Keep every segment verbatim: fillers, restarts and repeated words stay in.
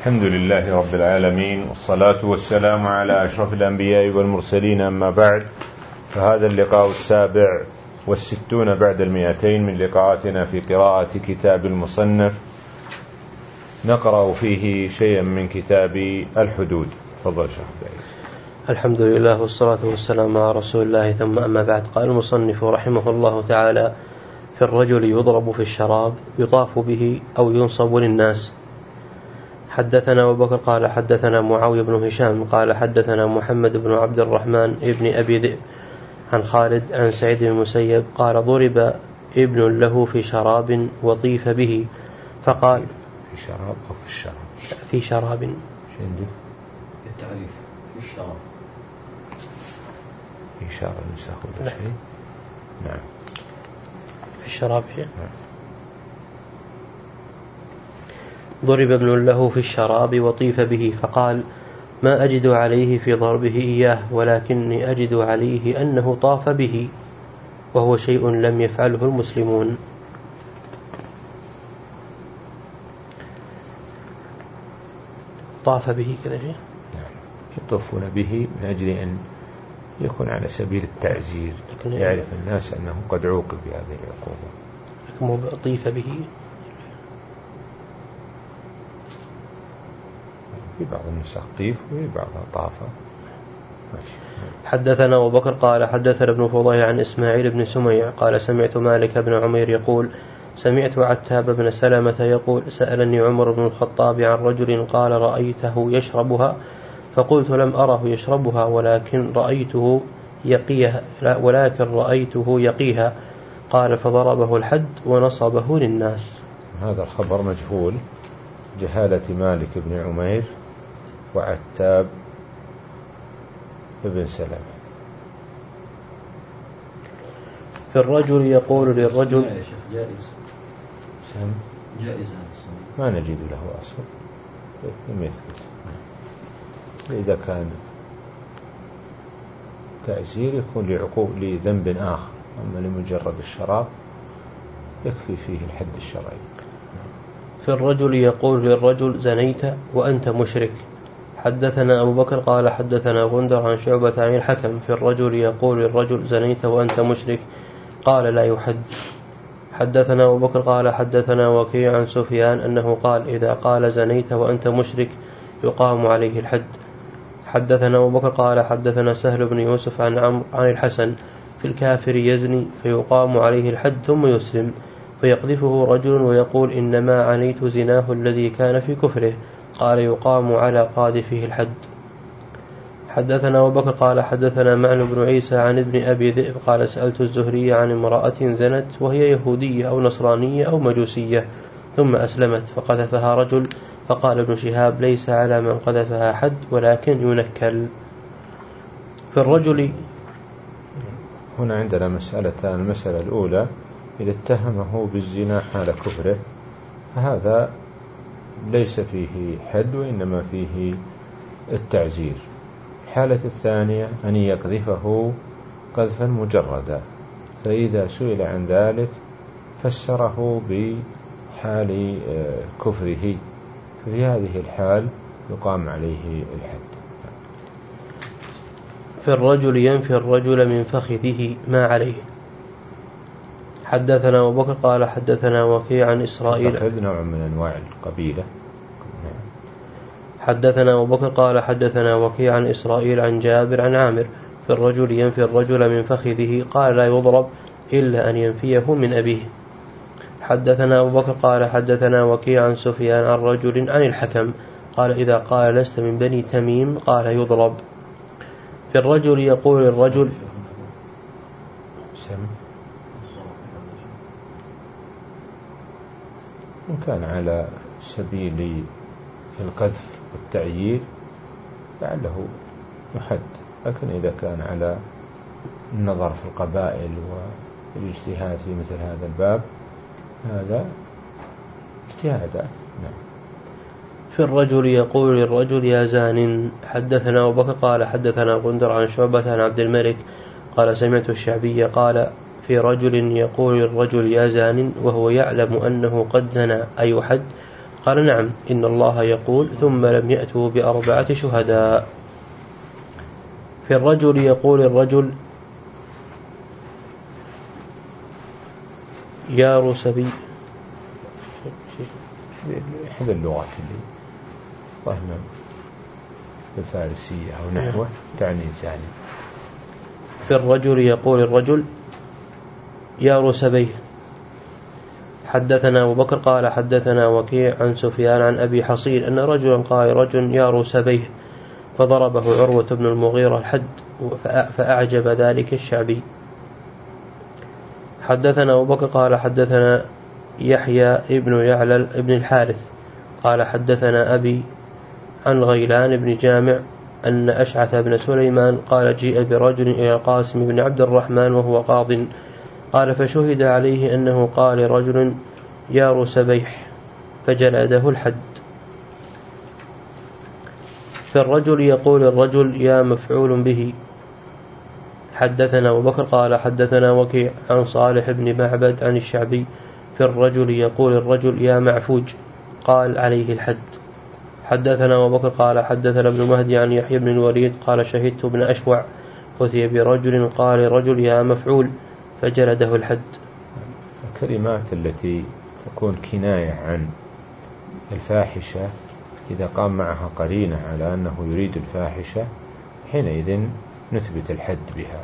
الحمد لله رب العالمين، والصلاة والسلام على أشرف الأنبياء والمرسلين، أما بعد، فهذا اللقاء السابع والستون بعد المئتين من لقاءاتنا في قراءة كتاب المصنف، نقرأ فيه شيئا من كتاب الحدود. تفضل شيخ عبدالعزيز. الحمد لله والصلاة والسلام على رسول الله، ثم أما بعد. قال المصنف رحمه الله تعالى: في الرجل يضرب في الشراب يطاف به أو ينصب للناس. حدثنا أبو بكر قال حدثنا معاوية بن هشام قال حدثنا محمد بن عبد الرحمن ابن أبي ذئب عن خالد عن سعيد بن المسيب قال: ضرب ابن له في شراب وطيف به، فقال: في شراب أو في الشراب؟ في شراب. شو عندي؟ التعريف في الشراب. في شراب نسخ ولا شيء؟ نعم. في الشراب شيء. نعم. ضرب ابن له في الشراب وطيف به، فقال: ما أجد عليه في ضربه إياه، ولكني أجد عليه أنه طاف به، وهو شيء لم يفعله المسلمون. طاف به كذا شيء؟ نعم. يطوفون به من أجل أن يكون على سبيل التعزير، يعرف الناس أنه قد عوقب بهذه العقوبة. لكن طيف به في بعض النسخ طيف وفي بعضها طاف. حدثنا أبو بكر قال حدثنا ابن فضيل عن إسماعيل بن سميع قال: سمعت مالك بن عمير يقول: سمعت عتاب بن سلمة يقول: سألني عمر بن الخطاب عن رجل قال: رأيته يشربها؟ فقلت: لم أره يشربها، ولكن رأيته يقيها ولكن رأيته يقيها. قال: فضربه الحد ونصبه للناس. هذا الخبر مجهول، جهالة مالك بن عمير وعتاب ابن سلمة. في الرجل يقول للرجل: جائز. سم جائز. ما نجد له أصل لم يثبت. إذا كان تعزير يكون لعقوب لذنب آخر، أما لمجرد الشراب يكفي فيه الحد الشرعي. في الرجل يقول للرجل: زنيت وأنت مشرك. حدثنا أبو بكر قال حدثنا غندر عن شعبة عن الحكم: في الرجل يقول للرجل: زنيت وأنت مشرك، قال: لا يحد. حدثنا أبو بكر قال حدثنا وكيع عن سفيان أنه قال: إذا قال زنيت وأنت مشرك يقام عليه الحد. حدثنا أبو بكر قال حدثنا سهل بن يوسف عن عمرو عن الحسن: في الكافر يزني فيقام عليه الحد ثم يسلم، فيقذفه رجل ويقول: إنما عنيت زناه الذي كان في كفره، قال: يقام على قاذفه الحد. حدثنا أبو بكر قال حدثنا معن بن عيسى عن ابن أبي ذئب قال: سألت الزهري عن امرأة زنت وهي يهودية أو نصرانية أو مجوسية ثم أسلمت فقذفها رجل، فقال ابن شهاب: ليس على من قذفها حد، ولكن ينكل. في الرجل هنا عندنا مسألتان. المسألة الأولى: إذا اتهمه بالزنا حال كفره فهذا ليس فيه حد وإنما فيه التعزير. الحالة الثانية أن يقذفه قذفا مجردا، فإذا سئل عن ذلك فسره بحال كفره، في هذه الحال يقام عليه الحد. في الرجل ينفي الرجل من فخذه ما عليه. حدثنا أبو بكر قال حدثنا وكيع عن إسرائيل. الفخذ نوع من أنواع القبيلة. حدثنا أبو بكر قال حدثنا وكيع عن إسرائيل عن جابر عن عامر: في الرجل ينفي الرجل من فخذه، قال: لا يضرب إلا أن ينفيه من أبيه. حدثنا أبو بكر قال حدثنا وكيع عن سفيان عن رجل عن الحكم قال: إذا قال: لست من بني تميم، قال: يضرب. في الرجل يقول الرجل: سم إن كان على سبيل القذف والتعيير لعله يحد، لكن إذا كان على النظر في القبائل والاجتهاد في مثل هذا الباب هذا اجتهادات. نعم. في الرجل يقول للرجل: يا زان. حدثنا أبو بكر قال حدثنا غندر عن شعبة عن عبد الملك قال: سمعت الشعبي قال: في رجل يقول للرجل: يا زان، وهو يعلم أنه قد زنى، أي حد؟ قال نعم إن الله يقول ثم لم يأتوا بأربعة شهداء. في الرجل يقول الرجل يا رسبي. هذه اللغات اللي فهمنا الفارسية أو نحوه تعني ثاني. في الرجل يقول الرجل يا رسبيه. حدثنا أبو بكر قال حدثنا وكيع عن سفيان عن أبي حصين أن رجلا قال رجل يا رسبيه فضربه عروة بن المغيرة الحد فأعجب ذلك الشعبي. حدثنا أبو بكر قال حدثنا يحيى ابن يعلى ابن الحارث قال حدثنا أبي عن غيلان بن جامع أن أشعث بن سليمان قال جيء برجل إلى القاسم بن عبد الرحمن وهو قاض قال فشهد عليه أنه قال رجل يا رسبيح فجلده الحد. في الرجل يقول الرجل يا مفعول به. حدثنا أبو بكر قال حدثنا وكيع عن صالح بن معبد عن الشعبي في الرجل يقول الرجل يا معفوج قال عليه الحد. حدثنا أبو بكر قال حدثنا ابن مهدي عن يحيى بن الوليد قال شهدت ابن أشوع أتي برجل قال رجل يا مفعول فجلده الحد. الكلمات التي تكون كناية عن الفاحشة إذا قام معها قرينة على أنه يريد الفاحشة حينئذ نثبت الحد بها.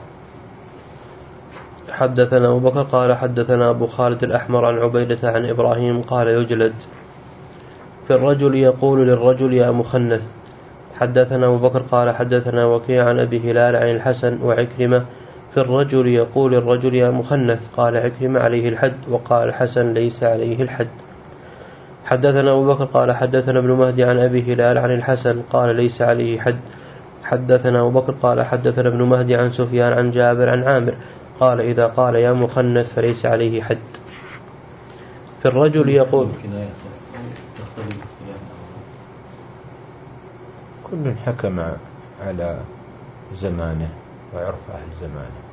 حدثنا أبو بكر قال حدثنا أبو خالد الأحمر عن عبيدة عن إبراهيم قال يجلد. في الرجل يقول للرجل يا مخنث. حدثنا أبو بكر قال حدثنا وكيع عن أبي هلال عن الحسن وعكرمة في الرجل يقول الرجل يا مخنث قال عكرمة عليه الحد وقال الحسن ليس عليه الحد. حدثنا أبو بكر قال حدثنا ابن مهدي عن أبي هلال عن الحسن قال ليس عليه حد. حدثنا أبو بكر قال حدثنا ابن مهدي عن سفيان عن جابر عن عامر قال إذا قال يا مخنث فليس عليه حد. في الرجل يقول كل حكم على زمانه وعرف أهل زمانه.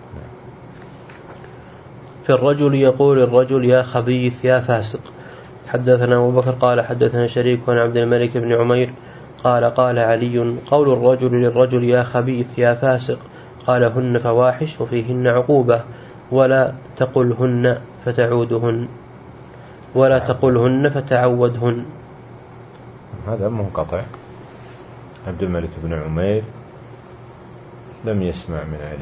في الرجل يقول الرجل يا خبيث يا فاسق. حدثنا أبو بكر قال حدثنا شريك عن عبد الملك بن عمير قال قال علي قول الرجل للرجل يا خبيث يا فاسق قال هن فواحش وفيهن عقوبة ولا تقلهن فتعودهن ولا تقلهن فتعودهن. هذا منقطع. عبد الملك بن عمير لم يسمع من علي.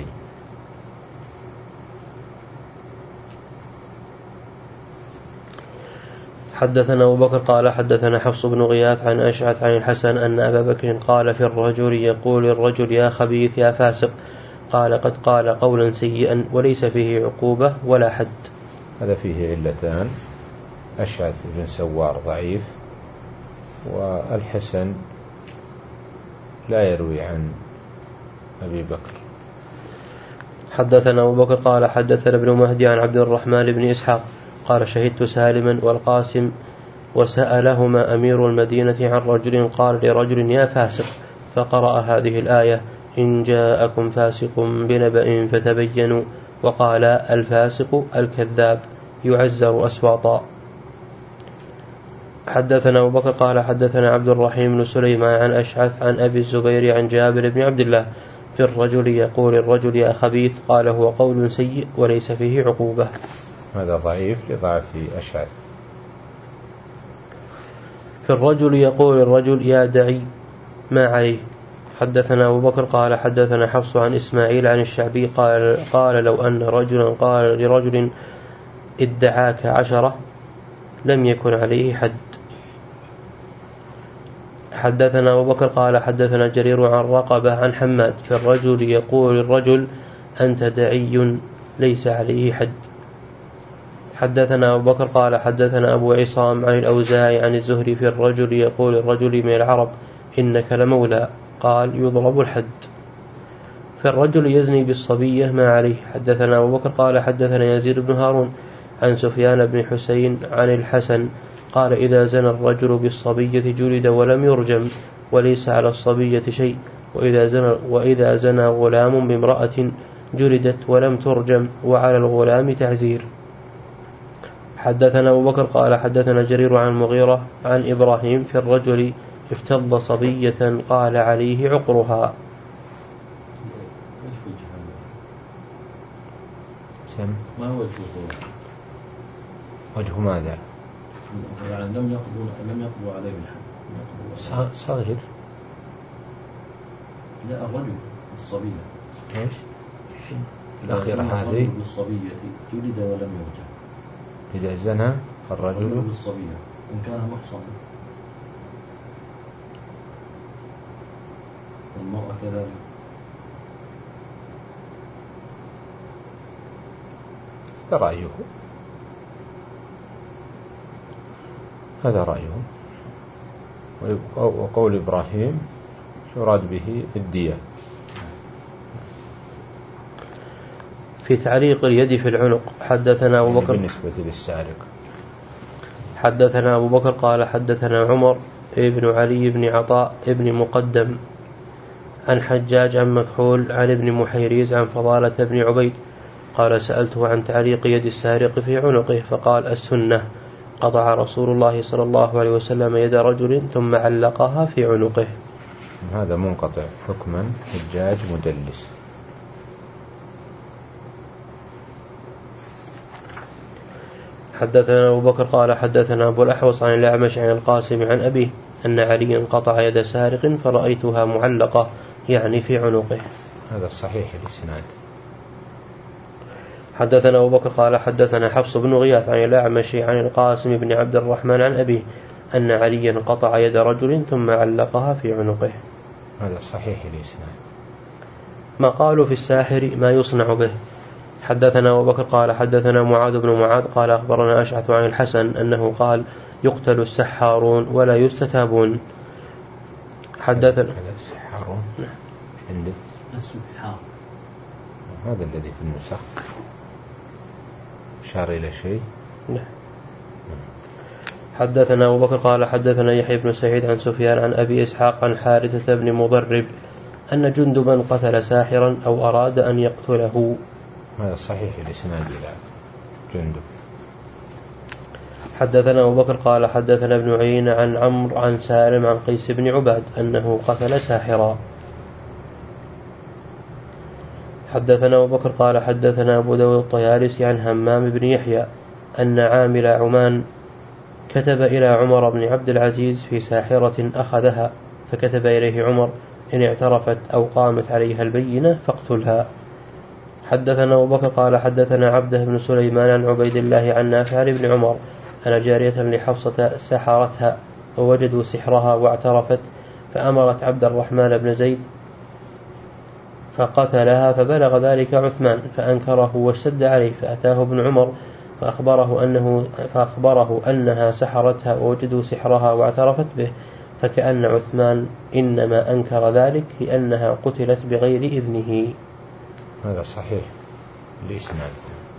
حدثنا أبو بكر قال حدثنا حفص بن غياث عن أشعث عن الحسن أن أبا بكر قال في الرجل يقول الرجل يا خبيث يا فاسق قال قد قال قولا سيئا وليس فيه عقوبة ولا حد. هذا فيه علتان، أشعث بن سوار ضعيف والحسن لا يروي عن أبي بكر. حدثنا أبو بكر قال حدثنا ابن مهدي عن عبد الرحمن بن إسحاق قال شهدت سالما والقاسم وسألهما أمير المدينة عن رجل قال لرجل يا فاسق فقرأ هذه الآية إن جاءكم فاسق بنبأ فتبينوا وقال الفاسق الكذاب يعزر أسواطا. حدثنا أبو بكر قال حدثنا عبد الرحيم بن سليمان عن أشعث عن أبي الزبير عن جابر بن عبد الله في الرجل يقول الرجل يا خبيث قال هو قول سيء وليس فيه عقوبة. هذا ضعيف لضعف أشعث. في الرجل يقول الرجل يا دعي ما عليه. حدثنا أبو بكر قال حدثنا حفص عن إسماعيل عن الشعبي قال قال لو أن رجلا قال لرجل ادعاك عشرة لم يكن عليه حد. حدثنا أبو بكر قال حدثنا جرير عن رقبة عن حماد في الرجل يقول الرجل أنت دعي ليس عليه حد. حدثنا أبو بكر قال حدثنا أبو عصام عن الأوزاعي عن الزهري في الرجل يقول الرجل من العرب إنك لمولى قال يضرب الحد. في الرجل يزني بالصبية ما عليه. حدثنا أبو بكر قال حدثنا يزيد بن هارون عن سفيان بن حسين عن الحسن قال إذا زنى الرجل بالصبية جلد ولم يرجم وليس على الصبية شيء وإذا زنى, وإذا زنى غلام بامرأة جلدت ولم ترجم وعلى الغلام تعزير. حدثنا أبو بكر قال حدثنا جرير عن المغيرة عن إبراهيم في الرجل افتض صبية قال عليه عقرها. سم. ما هو وجهه؟ وجه ماذا؟ يعني لم يقضوا لم يقضوا عليه الحد. صغير. لا الرجل الصبية. ايش؟ الأخيرة هذه. الرجل بالصبية جلد ولم يرجع. إذا زنى الرجل بالصبية إن كان محصنا. المرأة كذلك. هذا رأيه هذا رأيه وقول إبراهيم يراد به الدية. في تعليق اليد في العنق حدثنا أبو بكر بالنسبة للسارق. حدثنا أبو بكر قال حدثنا عمر ابن علي بن عطاء ابن مقدم عن حجاج عن مكحول عن ابن محيريز عن فضالة بن عبيد قال سألته عن تعليق يد السارق في عنقه فقال السنة قطع رسول الله صلى الله عليه وسلم يد رجل ثم علقها في عنقه. هذا منقطع حكما حجاج مدلس. حدثنا أبو بكر قال حدثنا أبو الأحوص عن الأعمش عن القاسم عن أبيه أن عليا قطع يد سارق فرأيتها معلقة يعني في عنقه. هذا الصحيح الإسناد. حدثنا أبو بكر قال حدثنا حفص بن غياث عن الأعمش عن القاسم بن عبد الرحمن عن أبيه أن عليا قطع يد رجل ثم علقها في عنقه. هذا صحيح الإسناد. ما قالوا في الساحر ما يصنع به. حدثنا أبو بكر قال حدثنا معاذ بن معاذ قال أخبرنا أشعث عن الحسن أنه قال يقتل السحارون ولا يستتابون. حدثنا السحارون عندك السحار هذا الذي في النسخ شار إلى شيء. حدثنا أبو بكر قال حدثنا يحيى بن سعيد عن سفيان عن أبي إسحاق عن حارثة بن مضرب أن جندبا قتل ساحرا أو أراد أن يقتله. هذا صحيح الإسناد إلى جندب. حدثنا أبو بكر قال حدثنا ابن عيينة عن عمرو عن سالم عن قيس بن عباد أنه قتل ساحرا. حدثنا أبو بكر قال حدثنا أبو داود الطيالسي عن همام بن يحيى أن عامل عمان كتب إلى عمر بن عبد العزيز في ساحرة أخذها فكتب إليه عمر إن اعترفت أو قامت عليها البينة فاقتلها. حدثنا أبو بكر قال حدثنا عبده بن سليمان عن عبيد الله عن نافع بن عمر أن جارية لحفصة سحرتها ووجدوا سحرها واعترفت فأمرت عبد الرحمن بن زيد فقتلها فبلغ ذلك عثمان فأنكره واشتد عليه فأتاه ابن عمر فأخبره, أنه فأخبره أنها سحرتها ووجدوا سحرها واعترفت به فكأن عثمان إنما أنكر ذلك لأنها قتلت بغير إذنه. هذا صحيح الإسناد.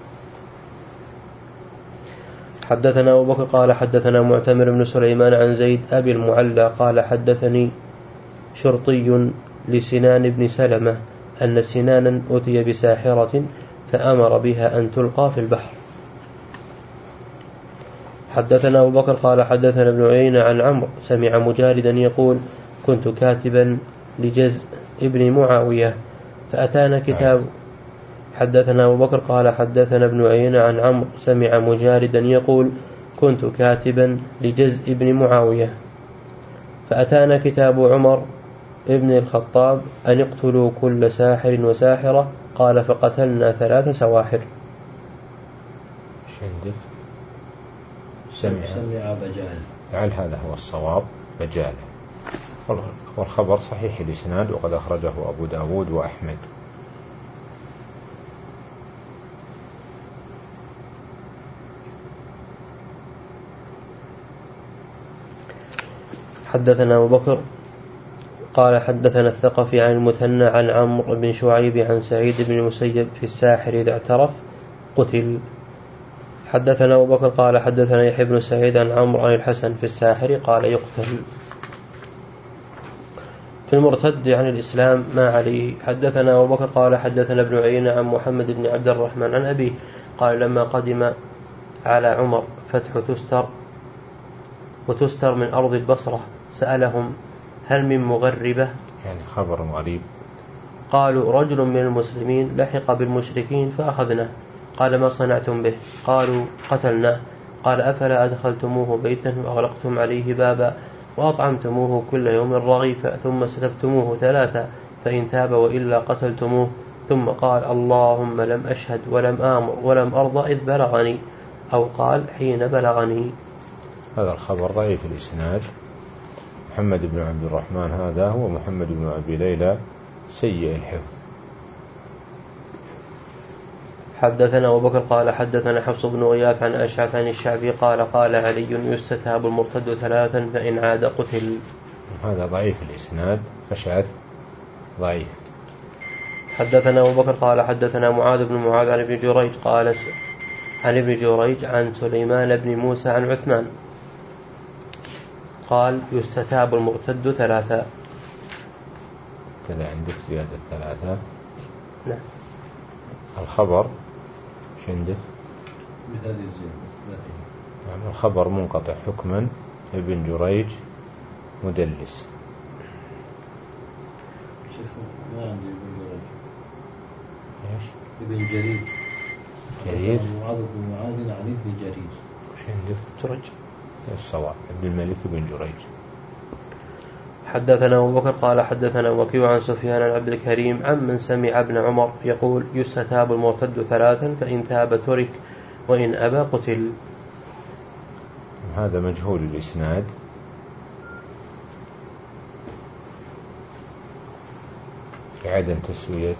حدثنا أبو بكر قال حدثنا معتمر بن سليمان عن زيد أبي المعلى قال حدثني شرطي لسنان بن سلمة أن سنانا أتي بساحرة فأمر بها أن تلقى في البحر. حدثنا أبو بكر قال حدثنا ابن عيينة عن عمرو سمع مجالدا يقول كنت كاتبا لجزء ابن معاوية فأتانا كتاب. حدثنا أبو بكر قال حدثنا ابن عيينة عن عمرو سمع مجالدا يقول كنت كاتبا لجزء ابن معاوية فأتانا كتاب عمر ابن الخطاب أن اقتلوا كل ساحر وساحرة قال فقتلنا ثلاث سواحر. سمع سمع بجال لعل هذا هو الصواب بجال. والخبر صحيح الإسناد وقد أخرجه أبو داود وأحمد. حدثنا أبو بكر قال حدثنا الثقفي عن المثنى عن عمرو بن شعيب عن سعيد بن المسيب في الساحر إذا اعترف قتل. حدثنا أبو بكر قال حدثنا يحيى بن سعيد عن عمرو عن الحسن في الساحر قال يقتل. في المرتد عن الإسلام ما عليه. حدثنا أبو بكر قال حدثنا ابن عيينة عن محمد بن عبد الرحمن عن أبيه قال لما قدم على عمر فتح تستر وتستر من أرض البصرة سألهم هل من مغربة؟ يعني خبر غريب. قالوا رجل من المسلمين لحق بالمشركين فأخذناه. قال ما صنعتم به؟ قالوا قتلناه. قال أفلا أدخلتموه بيتا وأغلقتم عليه بابا وأطعمتموه كل يوم رغيفا ثم ستبتموه ثلاثا فإن تاب وإلا قتلتموه؟ ثم قال اللهم لم أشهد ولم آمر ولم أرضى إذ بلغني، أو قال حين بلغني. هذا الخبر ضعيف الإسناد. محمد بن عبد الرحمن هذا هو محمد بن أبي ليلى سيء الحفظ. حدثنا أبو بكر قال حدثنا حفص بن غياث عن أشعث عن الشعبي قال قال علي يستتاب المرتد ثلاثا فإن عاد قتل. هذا ضعيف الإسناد. أشعث ضعيف. حدثنا أبو بكر قال حدثنا معاذ بن معاذ عن ابن جريج قال عن ابن جريج عن سليمان بن موسى عن عثمان قال يستتاب المرتد ثلاثا. كذا عندك زيادة ثلاثة. نعم. الخبر ايش عندك؟ بهذه الزيادة. نعم الخبر منقطع حكما ابن جريج مدلس. شيخ ما عندي ابن جريج. ايش؟ ابن جرير. جرير. معاذ بن معاذ عن ابن جرير. ايش عندك؟ جريج. الصواب ابن الملك بن جريج. حدثنا أبو بكر قال حدثنا وكيع عن سفيان عن عبد الكريم عمن سمع ابن عمر يقول يستتاب المرتد ثلاثا فإن تاب ترك وإن أبى قتل. هذا مجهول الإسناد. في عدم تسوية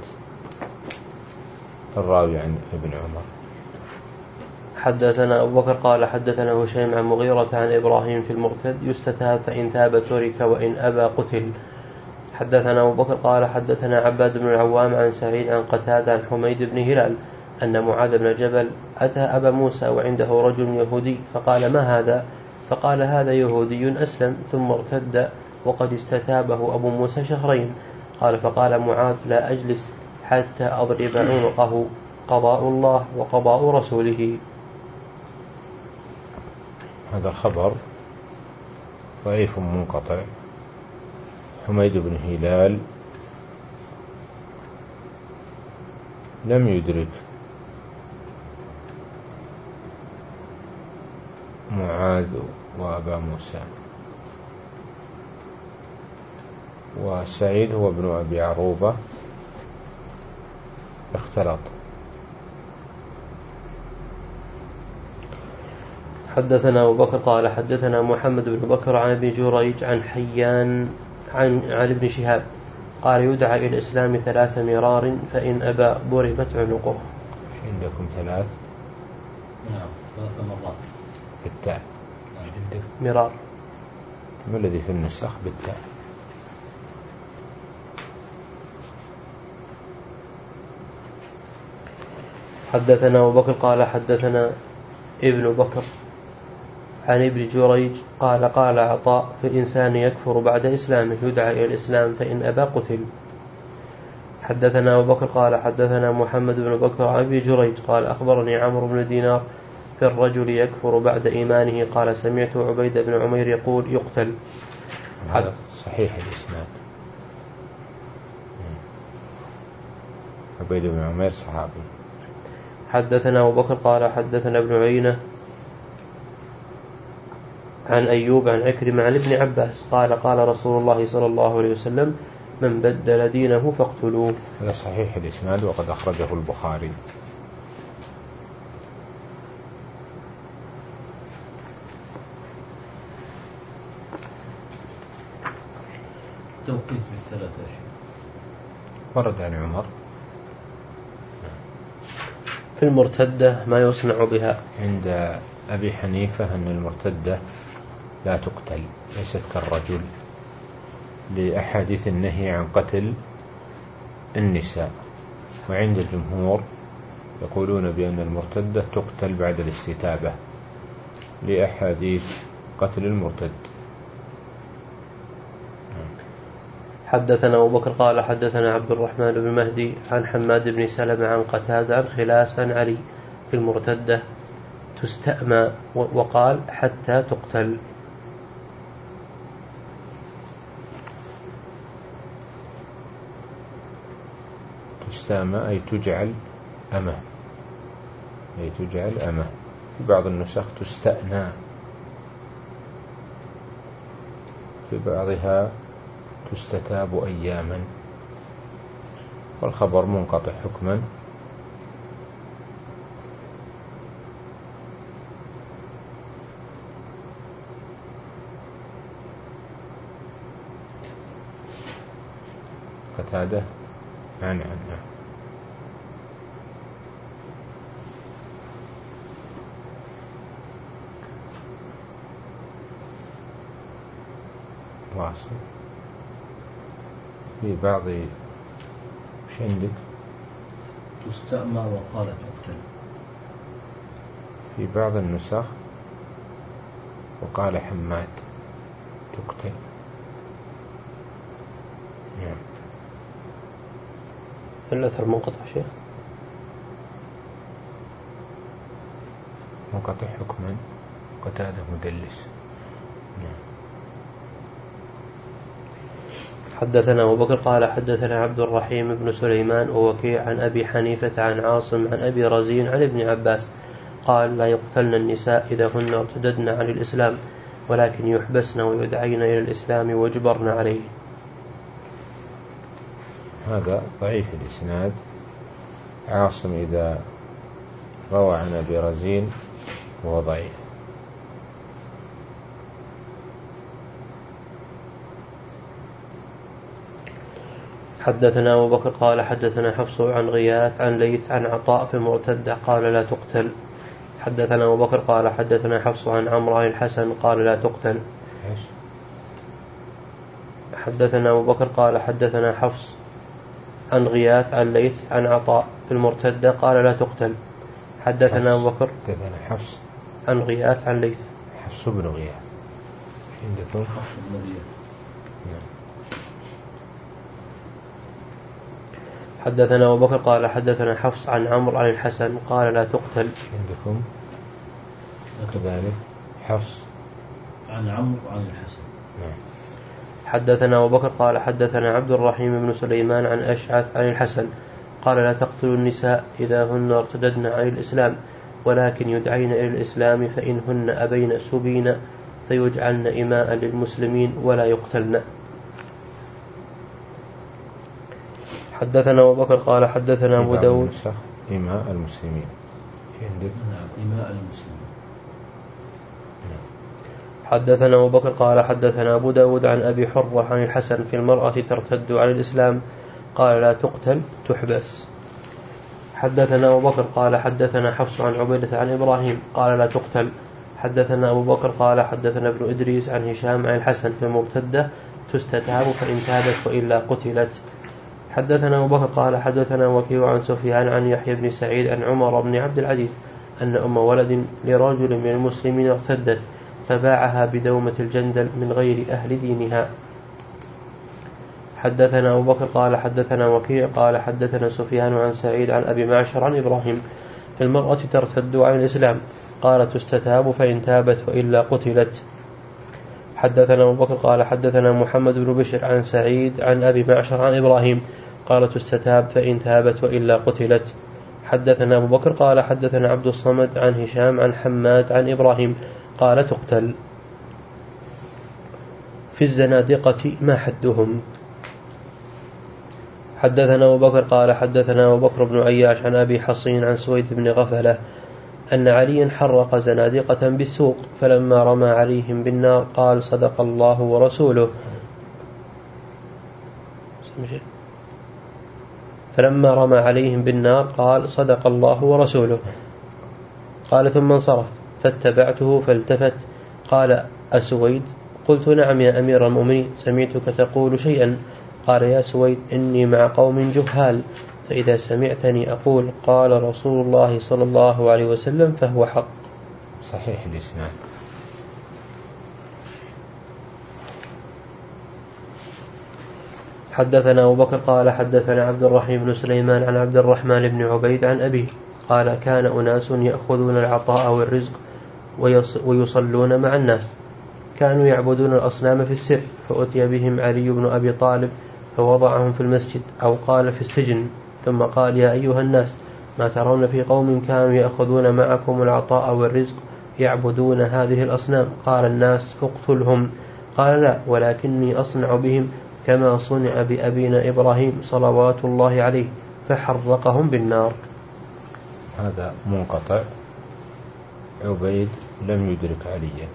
الراوي عن ابن عمر. حدثنا أبو بكر قال حدثنا هشيم عن مغيرة عن إبراهيم في المرتد يستتاب فإن تاب ترك وإن أبى قتل. حدثنا أبو بكر قال حدثنا عباد بن العوام عن سعيد عن قتادة عن حميد بن هلال أن معاذ بن جبل أتى أبا موسى وعنده رجل يهودي فقال ما هذا؟ فقال هذا يهودي أسلم ثم ارتد وقد استتابه أبو موسى شهرين. قال فقال معاذ لا أجلس حتى أضرب عنقه قضاء الله وقضاء رسوله. هذا الخبر ضعيف منقطع. حميد بن هلال لم يدرك معاذ وأبا موسى. وسعيد هو ابن أبي عروبة اختلط. حدثنا أبو بكر قال حدثنا محمد بن بكر عن ابن جريج عن حيان عن, عن ابن شهاب قال يدعى إلى الإسلام ثلاث مرار فإن أبى ضربت عنقه. عندكم ثلاث؟ نعم ثلاث مرات بالتاء. عندك مرار. ما الذي في النسخ بالتاء؟ حدثنا أبو بكر قال حدثنا ابن بكر عن ابن جريج قال قال عطاء في الإنسان يكفر بعد إسلامه يدعى إلى الإسلام فإن أبى قتل. حدثنا أبو بكر قال حدثنا محمد بن بكر عن ابن جريج قال أخبرني عمرو بن دينار في الرجل يكفر بعد إيمانه قال سمعت عبيد بن عمير يقول يقتل. هذا صحيح الإسناد. عبيد بن عمير صحابي. حدثنا أبو بكر قال حدثنا ابن عيينة عن أيوب عن عكرمة عن ابن عباس قال قال رسول الله صلى الله عليه وسلم من بدل دينه فاقتلوه. هذا صحيح الإسناد وقد أخرجه البخاري. توقيت بالثلاثة أشياء ورد عن عمر في المرتدة ما يصنع بها. عند أبي حنيفة أن المرتدة لا تقتل ليست كالرجل لأحاديث النهي عن قتل النساء. وعند الجمهور يقولون بأن المرتدة تقتل بعد الاستتابة لأحاديث قتل المرتد. حدثنا أبو بكر قال حدثنا عبد الرحمن بن مهدي عن حماد بن سلمة عن قتادة عن خلاس عن علي في المرتدة تستأمى وقال حتى تقتل. تستأمى أي تجعل أمة، أي تجعل أمة. في بعض النسخ تستأنى، في بعضها تستتاب أياما، والخبر منقطع حكما. قتادة عن عنه. واصل. في بعض وش عندك؟ تستأمى وقال تقتل. في بعض النسخ وقال حماد تقتل. نعم. الأثر منقطع شيخ؟ منقطع حكما، قتادة مدلس. نعم. حدثنا أبو بكر قال حدثنا عبد الرحيم بن سليمان ووكيع عن أبي حنيفة عن عاصم عن أبي رزين عن ابن عباس قال لا يقتلن النساء إذا هن ارتددن عن الإسلام، ولكن يحبسن ويدعين إلى الإسلام ويجبرن عليه. هذا ضعيف الإسناد. عاصم إذا روى عن أبي رزين هو ضعيف. حدثنا أبو بكر قال حدثنا حفص عن غياث عن ليث عن عطاء في المرتدة قال لا تقتل. حدثنا أبو بكر قال حدثنا حفص عن عمرو عن الحسن قال لا تقتل. حدثنا أبو بكر قال حدثنا حفص عن غياث عن ليث عن عطاء في المرتدة قال لا تقتل. حدثنا أبو بكر حفص عن غياث عن ليث. حفص بن غياث عندكم؟ حفص بن غياث. حدثنا أبو بكر قال حدثنا حفص عن عمرو عن الحسن قال لا تقتل. عندكم كذلك حفص عن عمرو عن الحسن. نعم. حدثنا أبو بكر قال حدثنا عبد الرحيم بن سليمان عن أشعث عن الحسن قال لا تقتلوا النساء إذا هن ارتددن عن الإسلام، ولكن يدعين إلى الإسلام، فإنهن أبين سبين فيجعلن إماء للمسلمين ولا يقتلن. حدثنا أبو بكر قال حدثنا أبو داود إماء المسلمين. إماء المسلمين. حدثنا أبو بكر قال حدثنا أبو داود عن أبي حرة عن الحسن في المرأة ترتد عن الإسلام قال لا تقتل تحبس. حدثنا أبو بكر قال حدثنا حفص عن عبيدة عن إبراهيم قال لا تقتل. حدثنا أبو بكر قال حدثنا ابن إدريس عن هشام عن الحسن في المرتدة تستتاب فإن تابت وإلا قتلت. حدثنا أبو بكر قال حدثنا وكيع عن سفيان عن يحيى بن سعيد عن عمر بن عبد العزيز أن أم ولد لرجل من المسلمين ارتدت فباعها بدومة الجندل من غير أهل دينها. حدثنا أبو بكر قال حدثنا وكيع قال حدثنا سفيان عن سعيد عن أبي معشر عن إبراهيم في المرأة ترتد عن الإسلام قال تستتاب فإن تابت وإلا قتلت. حدثنا أبو بكر قال حدثنا محمد بن بشر عن سعيد عن أبي معشر عن إبراهيم قال تستتاب فإن تابت وإلا قتلت. حدثنا أبو بكر قال حدثنا عبد الصمد عن هشام عن حماد عن إبراهيم قال تقتل. في الزنادقة ما حدهم. حدثنا أبو بكر قال حدثنا أبو بكر بن عياش عن أبي حصين عن سويد بن غفلة أن عليا حرق زنادقة بالسوق فلما رمى عليهم بالنار قال صدق الله ورسوله. فلما رمى عليهم بالنار قال صدق الله ورسوله. قال ثم انصرف فاتبعته فالتفت قال أسويد؟ قلت نعم يا أمير المؤمنين سمعتك تقول شيئا. قال يا سويد إني مع قوم جهال، فإذا سمعتني أقول قال رسول الله صلى الله عليه وسلم فهو حق. صحيح الإسناد. حدثنا أبو بكر قال حدثنا عبد الرحيم بن سليمان عن عبد الرحمن بن عبيد عن أبيه قال كان أناس يأخذون العطاء والرزق ويصلون مع الناس، كانوا يعبدون الأصنام في السر، فأتي بهم علي بن أبي طالب فوضعهم في المسجد أو قال في السجن، ثم قال يا أيها الناس ما ترون في قوم كانوا يأخذون معكم العطاء والرزق يعبدون هذه الأصنام؟ قال الناس اقتلهم. قال لا، ولكني أصنع بهم كما صنع بأبينا إبراهيم صلوات الله عليه فحرقهم بالنار. هذا منقطع، عبيد لم يدرك عليا.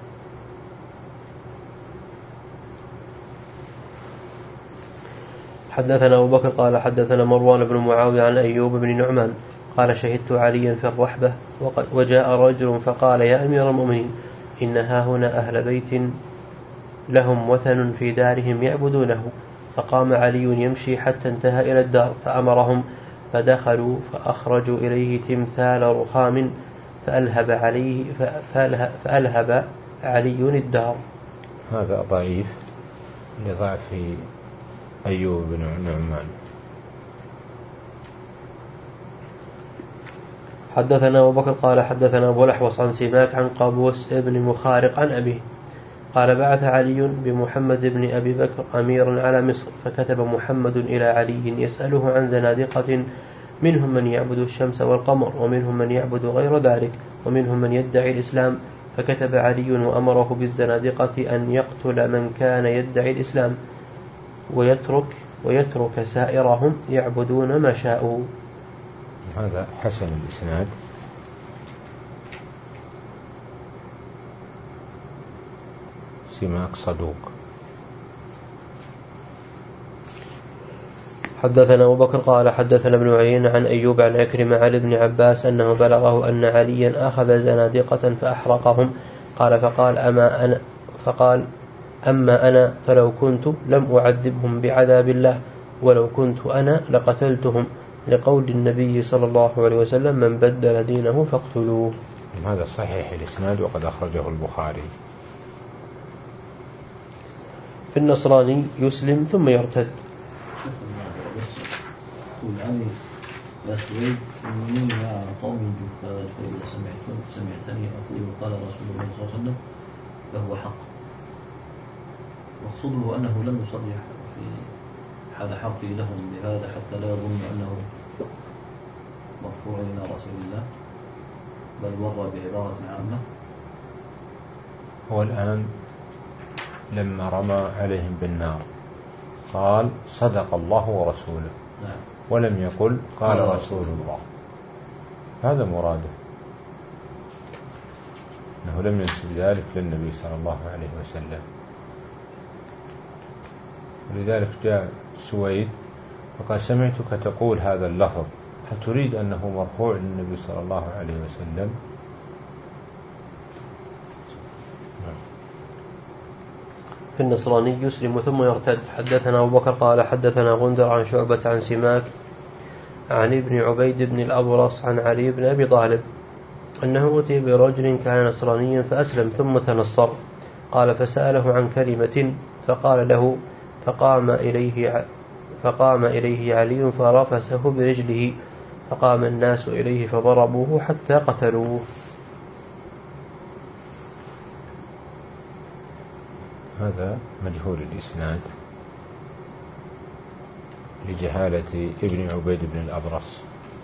حدثنا أبو بكر قال حدثنا مروان بن معاوية عن أيوب بن نعمان قال شهدت عليا في الرحبة وجاء رجل فقال يا أمير المؤمنين إن هاهنا أهل بيت لهم وثن في دارهم يعبدونه. فقام علي يمشي حتى انتهى إلى الدار فأمرهم فدخلوا فأخرجوا إليه تمثال رخام فألهب عليه فألهب علي الدار. هذا ضعيف لضعف أيوب بن نعمان. حدثنا أبو بكر قال حدثنا أبو الأحوص عن سماك عن قابوس بن مخارق عن أبيه قال بعث علي بمحمد بن أبي بكر أميرا على مصر، فكتب محمد إلى علي يسأله عن زنادقة، منهم من يعبد الشمس والقمر، ومنهم من يعبد غير ذلك، ومنهم من يدعي الإسلام. فكتب علي وأمره بالزنادقة أن يقتل من كان يدعي الإسلام ويترك ويترك سائرهم يعبدون ما شاءوا. هذا حسن الإسناد. سماك صدوق. حدثنا أبو بكر قال حدثنا ابن عيينة عن أيوب عن عكرمة عن ابن عباس أنه بلغه أن عليا أخذ زنادقة فأحرقهم. قال فقال أما أنا فقال أما أنا فلو كنت لم أعذبهم بعذاب الله، ولو كنت أنا لقتلتهم، لقول النبي صلى الله عليه وسلم من بدل دينه فاقتلوه. هذا صحيح الإسناد وقد أخرجه البخاري. في النصراني يسلم ثم يرتد. يعني لا سويد إني على قوم جهال فإذا سمعتم سمعتني أقول قال رسول الله صلى الله عليه وسلم فهو حق. مقصوده أنه لم يصرح في حال حقه لهم بهذا حتى لا يظن أنه مرفوع إلى رسول الله، بل ورى بعبارة عامة. هو الآن لما رمى عليهم بالنار قال صدق الله ورسوله، نعم. ولم يقل قال رسول الله. هذا مراده، أنه لم ينسب ذلك للنبي صلى الله عليه وسلم. ولذلك جاء سويد فقال سمعتك تقول هذا اللفظ، هل تريد أنه مرفوع للنبي صلى الله عليه وسلم؟ في النصراني يسلم ثم يرتد. حدثنا أبو بكر قال حدثنا غندر عن شعبة عن سماك عن ابن عبيد بن الأبرص عن علي بن أبي طالب أنه أتي برجل كان نصرانيا فأسلم ثم تنصر. قال فسأله عن كلمة فقال له، فقام إليه فقام إليه علي فرفسه برجله، فقام الناس إليه فضربوه حتى قتلوه. هذا مجهول الإسناد لجهالة ابن عبيد بن الأبرص.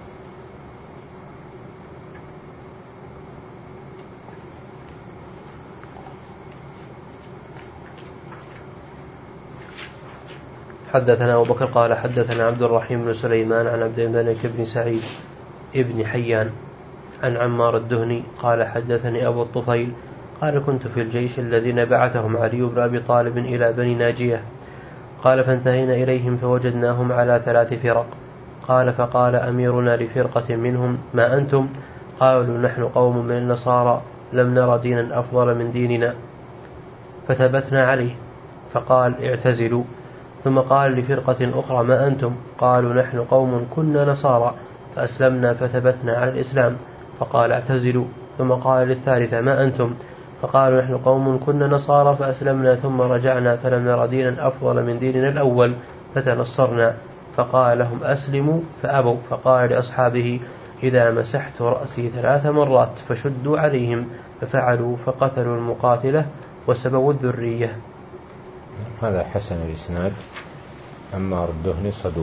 حدثنا أبو بكر قال حدثنا عبد الرحيم بن سليمان عن عبد الملك بن سعيد ابن حيان عن عمار الدهني قال حدثني أبو الطفيل قال كنت في الجيش الذين بعثهم علي بن أبي طالب إلى بني ناجية. قال فانتهينا إليهم فوجدناهم على ثلاث فرق. قال فقال أميرنا لفرقة منهم ما أنتم؟ قالوا نحن قوم من النصارى لم نرى دينا أفضل من ديننا فثبتنا عليه. فقال اعتزلوا. ثم قال لفرقة أخرى ما أنتم؟ قالوا نحن قوم كنا نصارى فأسلمنا فثبتنا على الإسلام. فقال اعتزلوا. ثم قال للثالثة ما أنتم؟ فقالوا نحن قوم كنا نصارى فأسلمنا ثم رجعنا فلم نرى دينا أفضل من ديننا الأول فتنصرنا. فقال لهم أسلموا فأبوا. فقال لأصحابه إذا مسحت رأسي ثلاث مرات فشدوا عليهم، ففعلوا فقتلوا المقاتلة وسبوا الذرية. هذا حسن الإسناد. عمار الدهني صدوق.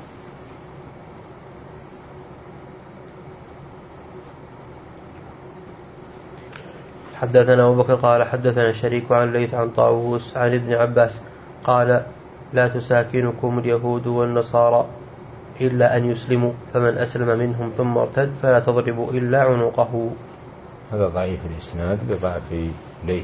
حدثنا أبو بكر قال حدثنا شريك عن ليث عن طاووس عن ابن عباس قال لا تساكنكم اليهود والنصارى إلا أن يسلموا، فمن أسلم منهم ثم ارتد فلا تضربوا إلا عنقه. هذا ضعيف الإسناد بضعف ليث.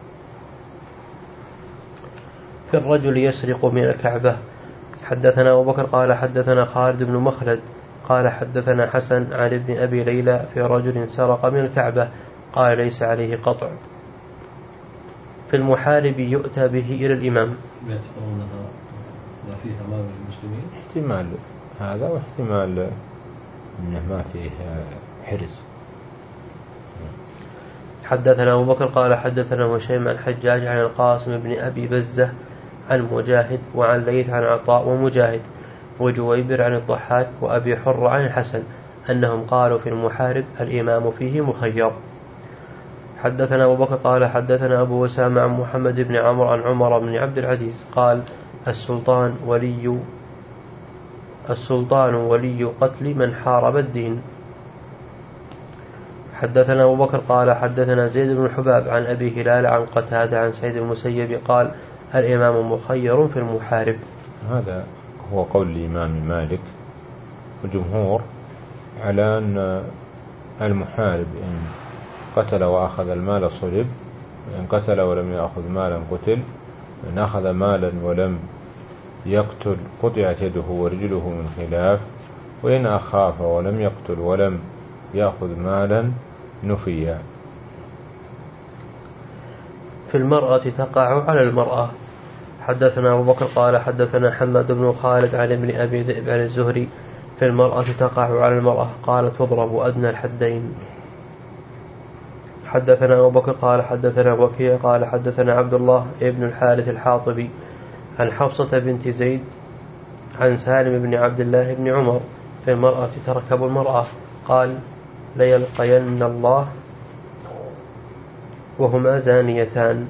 في الرجل يسرق من الكعبة. حدثنا أبو بكر قال حدثنا خالد بن مخلد قال حدثنا حسن عن ابن أبي ليلى في رجل سرق من الكعبة قال ليس عليه قطع. في المحارب يؤتى به إلى الإمام. يعتبرونها ما فيها مال المسلمين؟ احتمال هذا واحتمال أنه ما فيه حرز. حدثنا أبو بكر قال حدثنا هشيم عن حجاج عن القاسم بن أبي بزة عن مجاهد وعن ليث عن عطاء ومجاهد وجويبر عن الضحاك وأبي حر عن الحسن أنهم قالوا في المحارب الإمام فيه مخير. حدثنا أبو بكر قال حدثنا أبو وسام عن محمد بن عمرو عن عمر بن عبد العزيز قال السلطان ولي السلطان ولي قتل من حارب الدين. حدثنا أبو بكر قال حدثنا زيد بن الحباب عن أبي هلال عن قتادة عن سعيد المسيب قال الإمام مخير في المحارب. هذا هو قول الإمام مالك والجمهور على أن المحارب إن قتل وأخذ المال صلب، وإن قتل ولم يأخذ مالا قتل، وإن أخذ مالا ولم يقتل قطعت يده ورجله من خلاف، وإن أخاف ولم يقتل ولم يأخذ مالا نفيا. في المرأة تقع على المرأة. حدثنا أبو بكر قال حدثنا حماد بن خالد عن ابن أبي ذئب عن الزهري في المرأة تقع على المرأة قال تضرب أدنى الحدين. حدثنا أبو بكر قال حدثنا وكيع قال حدثنا عبد الله ابن الحارث الحاطبي عن حفصة بنت زيد عن سالم بن عبد الله بن عمر في المرأة تركب المرأة قال ليلقين الله وهما زانيتان.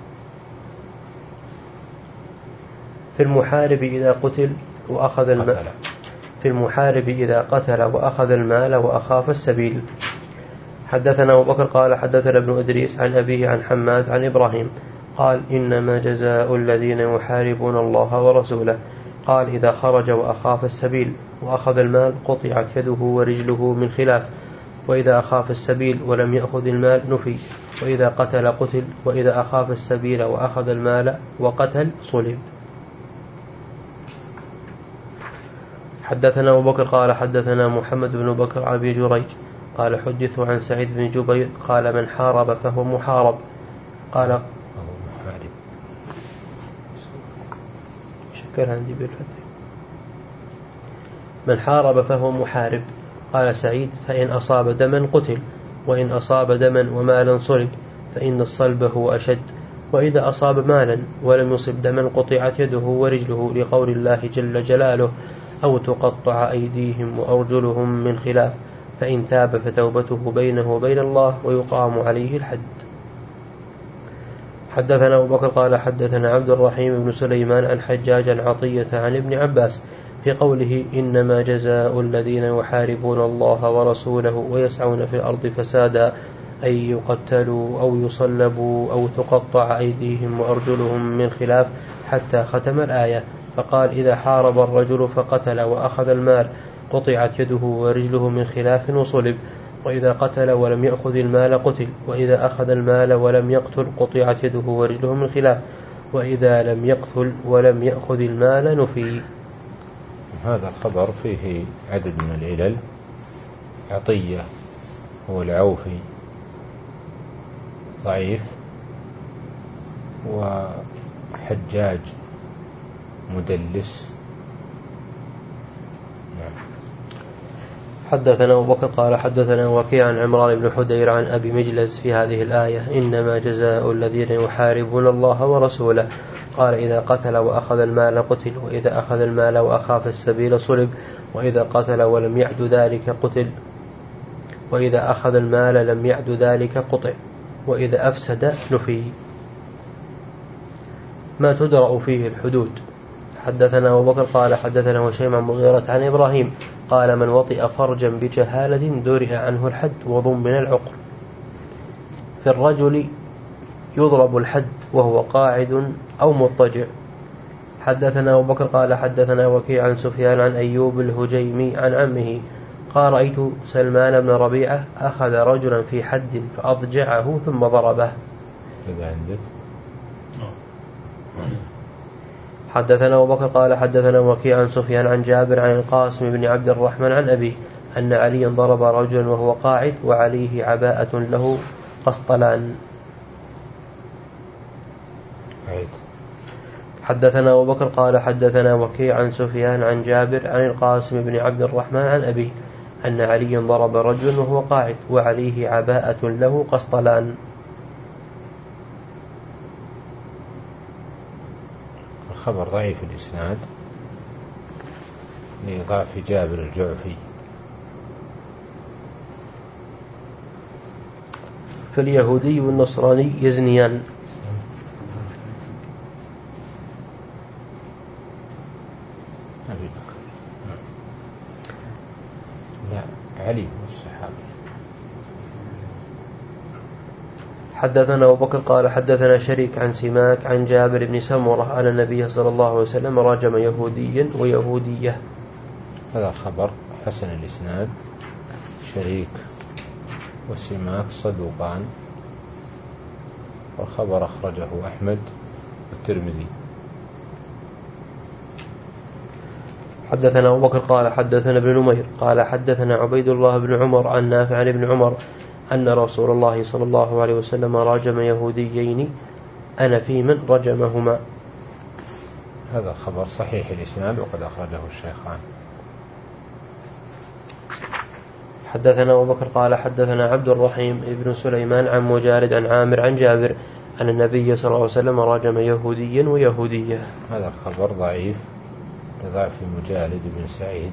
في المحارب إذا قتل وأخذ المال في المحارب إذا قتل وأخذ المال وأخاف السبيل. حدثنا أبو بكر قال حدثنا ابن إدريس عن أبيه عن حماد عن إبراهيم قال إنما جزاء الذين يحاربون الله ورسوله قال إذا خرج وأخاف السبيل وأخذ المال قطعت يده ورجله من خلاف، وإذا أخاف السبيل ولم يأخذ المال نفي، وإذا قتل قتل، وإذا أخاف السبيل وأخذ المال وقتل صلب. حدثنا أبو بكر قال حدثنا محمد بن بكر عن أبي جريج قال حدثوا عن سعيد بن جبير قال من حارب فهو محارب قال شكر عندي بالفتح من حارب فهو محارب. قال سعيد فإن أصاب دما قتل، وإن أصاب دما ومالا صلب، فإن الصلب هو أشد، وإذا أصاب مالا ولم يصب دما قطعت يده ورجله لقول الله جل جلاله أو تقطع أيديهم وأرجلهم من خلاف، فإن تاب فتوبته بينه وبين الله ويقام عليه الحد. حدثنا أبو بكر قال حدثنا عبد الرحيم بن سليمان عن حجاج عن عطية عن ابن عباس في قوله إنما جزاء الذين يحاربون الله ورسوله ويسعون في الأرض فسادا أن يقتلوا أو يصلبوا أو تقطع أيديهم وأرجلهم من خلاف حتى ختم الآية. فقال إذا حارب الرجل فقتل وأخذ المال قطعت يده ورجله من خلاف وصلب، وإذا قتل ولم يأخذ المال قتل، وإذا أخذ المال ولم يقتل قطعت يده ورجله من خلاف، وإذا لم يقتل ولم يأخذ المال نفي. هذا الخبر فيه عدد من العلل. عطية هو العوفي ضعيف، وحجاج مدلس. حدثنا أبو بكر قال حدثنا وكيع عن عمران بن حدير عن أبي مجلس في هذه الآية إنما جزاء الذين يحاربون الله ورسوله قال إذا قتل وأخذ المال قتل، وإذا أخذ المال وأخاف السبيل صلب، وإذا قتل ولم يعد ذلك قتل. وإذا أخذ المال لم يعد ذلك قطع، وإذا أفسد نفي. ما تدرأ فيه الحدود. حدثنا أبو بكر قال حدثنا هشيم عن مغيرة عن إبراهيم قال من وطئ فرجا بجهالة درئ عنه الحد وضمن العقر. في الرجل يضرب الحد وهو قاعد أو مضطجع. حدثنا أبو بكر قال حدثنا وكيع عن سفيان عن أيوب الهجيمي عن عمه قال رأيت سلمان بن ربيعة أخذ رجلا في حد فأضجعه ثم ضربه. حدثنا أبو بكر قال حدثنا وكيع عن سفيان عن جابر عن القاسم بن عبد الرحمن عن أبيه أن عليا ضرب رجلا وهو قاعد وعليه عباءة له قسطلان. حدثنا أبو بكر قال حدثنا وكيع عن سفيان عن جابر عن القاسم بن عبد الرحمن عن أبيه أن عليا ضرب رجلا وهو قاعد وعليه عباءة له قسطلان. الخبر ضعيف الإسناد لضعف جابر الجعفي. فاليهودي والنصراني يزنيان. أبي بكر لا علي والصحابي. حدثنا أبو بكر قال حدثنا شريك عن سماك عن جابر بن سمرة أن النبي صلى الله عليه وسلم راجم يهوديا ويهودية. هذا خبر حسن الإسناد. شريك وسماك صدوقان، والخبر أخرجه أحمد والترمذي. حدثنا أبو بكر قال حدثنا ابن نمير قال حدثنا عبيد الله بن عمر عن نافع عن ابن عمر أن رسول الله صلى الله عليه وسلم راجم يهوديين أنا في من رجمهما. هذا خبر صحيح الإسناد وقد أخرجه الشيخان. حدثنا أبو بكر قال حدثنا عبد الرحيم بن سليمان عن مجالد عن عامر عن جابر أن النبي صلى الله عليه وسلم راجم يهوديا ويهودية. هذا الخبر ضعيف لضعف مجالد بن سعيد،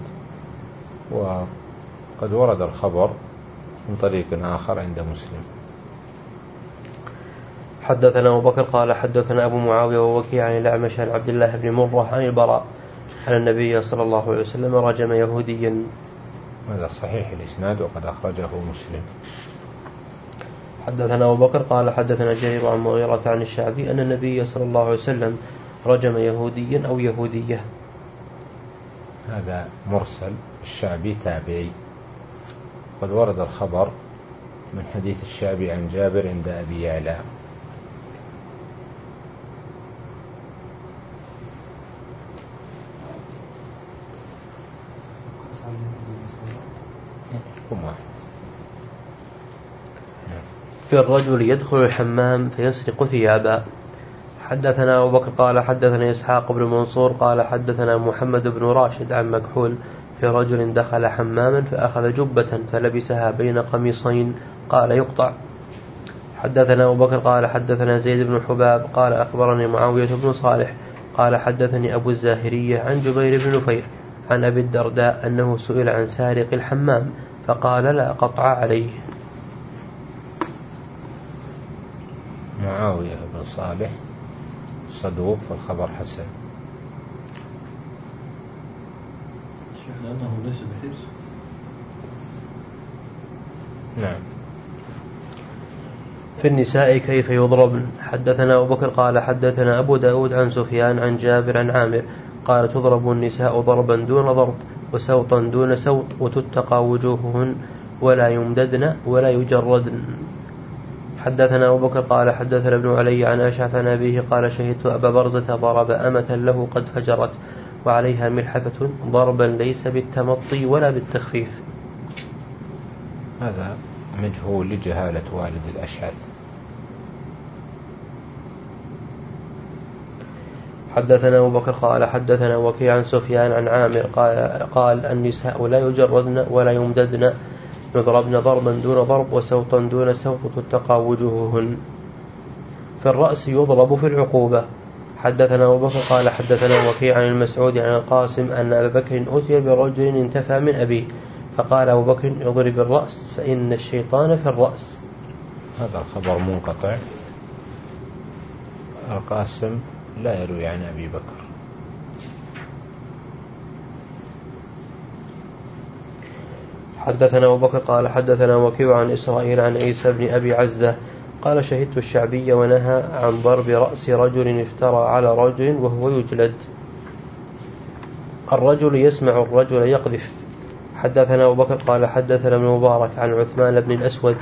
وقد ورد الخبر من طريق آخر عند مسلم. حدثنا أبو بكر قال حدثنا أبو معاوية ووكيع عن الأعمش عن عبد الله بن مرة عن البراء أن النبي صلى الله عليه وسلم راجم يهوديا. هذا صحيح الإسناد وقد أخرجه مسلم. حدثنا أبو بكر قال حدثنا جرير عن مغيرة عن الشعبي أن النبي صلى الله عليه وسلم رجم يهوديا أو يهودية. هذا مرسل، الشعبي تابعي. قد ورد الخبر من حديث الشعبي عن جابر عند أبي يعلى. في الرجل يدخل الحمام فيسرق ثيابا. حدثنا أبو بكر قال حدثنا إسحاق بن منصور قال حدثنا محمد بن راشد عن مكحول في رجل دخل حماما فأخذ جبة فلبسها بين قميصين قال يقطع. حدثنا أبو بكر قال حدثنا زيد بن حباب قال أخبرني معاوية بن صالح قال حدثني أبو الزاهرية عن جبير بن نفير عن أبي الدرداء أنه سئل عن سارق الحمام فقال لا قطع عليه. معاوية بن صالح صدوق فالخبر حسن. لأنه ليس بحرص. نعم. في النساء كيف يضربن. حدثنا أبو بكر قال حدثنا أبو داود عن سفيان عن جابر عن عامر قال تضرب النساء ضربا دون ضرب وسوطا دون سوط وتتقى وجوههن ولا يمددن ولا يجردن. حدثنا أبو بكر قال حدثنا ابن علي عن أشعث عن أبيه قال شهدت أبا برزة ضرب أمة له قد فجرت وعليها ملحفة ضربا ليس بالتمطي ولا بالتخفيف. هذا مجهول لجهالة والد الأشعث. حدثنا أبو بكر قال حدثنا وكيع عن سفيان عن عامر قال, قال النساء لا يجردن ولا يمددن يضربن ضربا دون ضرب وسوطا دون سوط تتقى وجوههن. في الرأس يضرب في العقوبة. حدثنا أبو بكر قال حدثنا وكيع عن المسعود عن القاسم أن أبا بكر أتي برجل انتفى من أبيه فقال أبو بكر اضرب الرأس فإن الشيطان في الرأس. هذا الخبر منقطع. القاسم لا يروي عن أبي بكر. حدثنا أبو بكر قال حدثنا وكيع عن إسرائيل عن عيسى بن أبي عزة قال شهدت الشعبي ونهى عن ضرب رأس رجل افترى على رجل وهو يجلد. الرجل يسمع الرجل يقذف. حدثنا أبو بكر قال حدثنا ابن مبارك عن عثمان بن الأسود.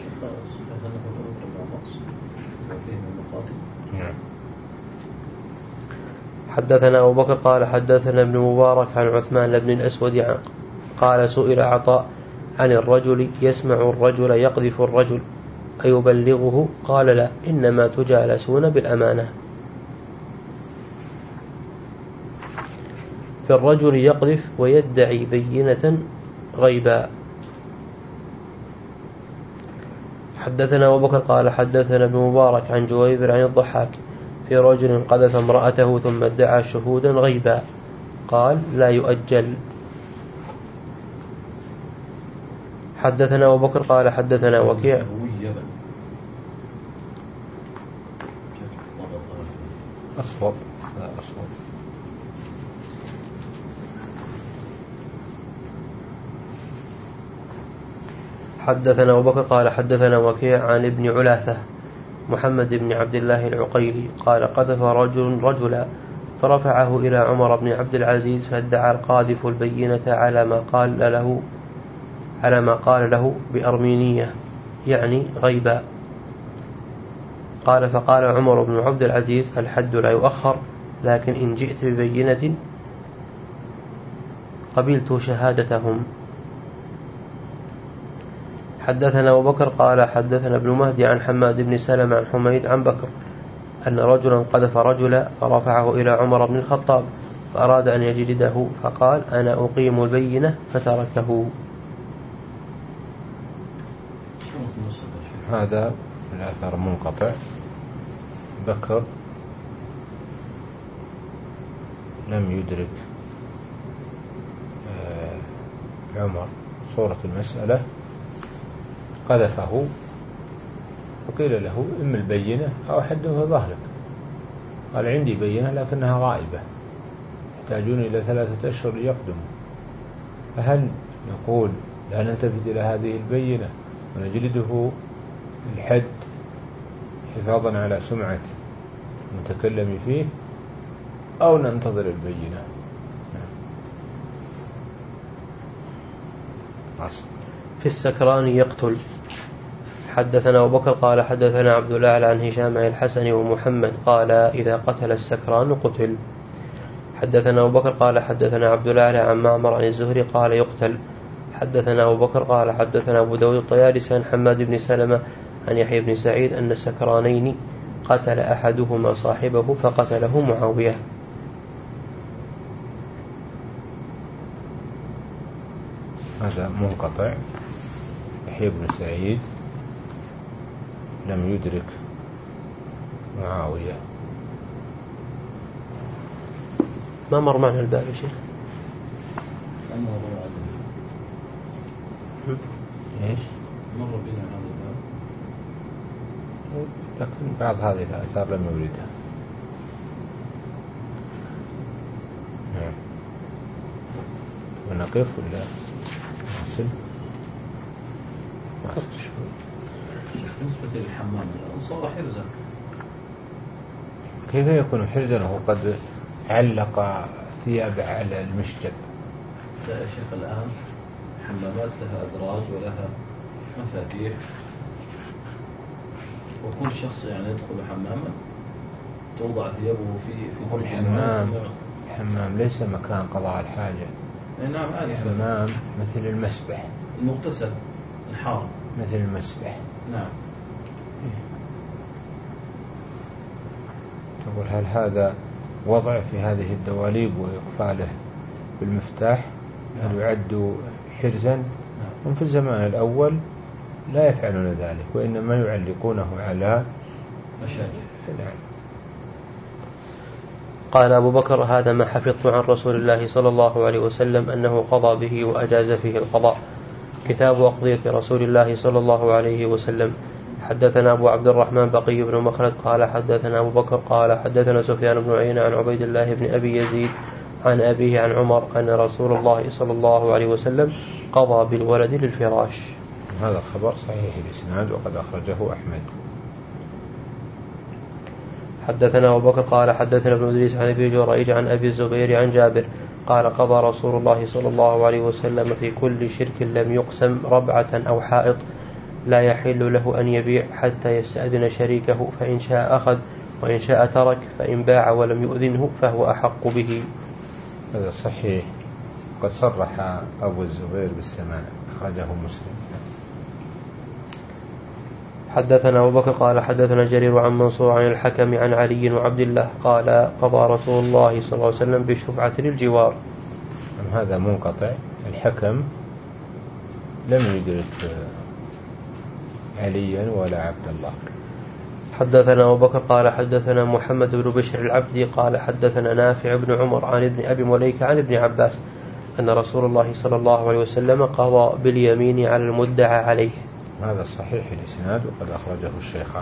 حدثنا أبو بكر قال حدثنا ابن مبارك عن عثمان بن الأسود قال سئل عطاء عن الرجل يسمع الرجل يقذف الرجل أيبلغه؟ قال لا، إنما تجالسون بالأمانة. في الرجل يقذف ويدعي بينة غيبا. حدثنا أبو بكر قال حدثنا ابن مبارك عن جويبر عن الضحاك في رجل قذف امرأته ثم ادعى شهودا غيبا قال لا يؤجل. حدثنا أبو بكر قال حدثنا وكيع أصوب أصوب حدثنا أبو بكر قال حدثنا وكيع عن ابن علاثة محمد بن عبد الله العقيلي قال قذف رجل رجلا فرفعه إلى عمر بن عبد العزيز فادعى القاذف البينة على ما قال له على ما قال له بأرمينية يعني غيبا. قال فقال عمر بن عبد العزيز الحد لا يؤخر، لكن إن جئت ببينة قبلت شهادتهم. حدثنا أبو بكر قال حدثنا ابن مهدي عن حماد بن سلمة عن حميد عن بكر أن رجلا قذف رجلا فرفعه إلى عمر بن الخطاب فأراد أن يجلده فقال أنا أقيم البينة فتركه. هذا الأثر منقطع. بكر لم يدرك عمر صورة المسألة، قذفه وقيل له إما البينة أو حده ظهرك. قال عندي بينة لكنها غائبة، يحتاجون إلى ثلاثة أشهر ليقدموا، فهل نقول لا نلتفت إلى هذه البينة ونجلده الحد حفاظا على سمعة المتكلم فيه، أو ننتظر البينة؟ في السكران يقتل. حدثنا أبو بكر قال حدثنا عبد الأعلى عن هشام عن الحسن ومحمد قال إذا قتل السكران قتل. حدثنا أبو بكر قال حدثنا عبد الأعلى عن معمر عن الزهري قال يقتل. حدثنا أبو بكر قال حدثنا أبو داود الطيالسي عن حماد بن سلمة عن يحيى بن سعيد أن السكرانين قتل أحدهما صاحبه فقتله معاوية. هذا منقطع. يحيى بن سعيد لم يدرك معاوية. ما مر معنا الباب يا شيخ؟ ايش؟ مر بنا هذا الباب، لكن بعض هذه الآثار لم يوردها. نعم. ونقف ولا نصل؟ بالنسبة للحمام صار حرزا. كيف يكون حرزا وهو قد علق ثياب على المشجب؟ لا يا شيخ، الآن حمامات لها أدراج ولها مفاتيح، وكل شخص يعني يدخل حماما توضع ثيابه في في كل الحمام. الحمام ليس مكان قضاء الحاجة. نعم، الحمام مثل المسبح، المغتسل الحار مثل المسبح. نعم. تقول هل هذا وضع في هذه الدواليب وإقفاله بالمفتاح هل يعد حرزا؟ هم في الزمان الأول لا يفعلون ذلك، وإنما يعلقونه على مشاجر. قال أبو بكر: هذا ما حفظت عن رسول الله صلى الله عليه وسلم أنه قضى به وأجاز فيه القضاء. كتاب أقضية رسول الله صلى الله عليه وسلم. حدثنا أبو عبد الرحمن بقي بن مخلد قال حدثنا أبو بكر قال حدثنا سفيان بن عيينة عن عبيد الله بن أبي يزيد عن أبيه عن عمر أن رسول الله صلى الله عليه وسلم قضى بالولد للفراش. هذا الخبر صحيح الإسناد وقد أخرجه أحمد. حدثنا أبو بكر قال حدثنا ابن إدريس عن أبي جريج عن أبي الزبير عن جابر قال قضى رسول الله صلى الله عليه وسلم في كل شرك لم يقسم ربعة أو حائط لا يحل له أن يبيع حتى يستأذن شريكه، فإن شاء أخذ وإن شاء ترك، فإن باع ولم يؤذنه فهو أحق به. هذا صحيح، قد صرح أبو الزبير بالسماع، أخرجه مسلم. حدثنا أبو بكر قال حدثنا جرير عن منصور عن الحكم عن علي وعبد الله قال قضى رسول الله صلى الله عليه وسلم بالشفعة للجوار. هذا منقطع، الحكم لم يدرك عليا ولا عبد الله. حدثنا أبو بكر قال حدثنا محمد بن بشر العبدي قال حدثنا نافع بن عمر عن ابن أبي مليكة عن ابن عباس أن رسول الله صلى الله عليه وسلم قضى باليمين على المدعى عليه. هذا صحيح الإسناد وقد أخرجه الشيخان.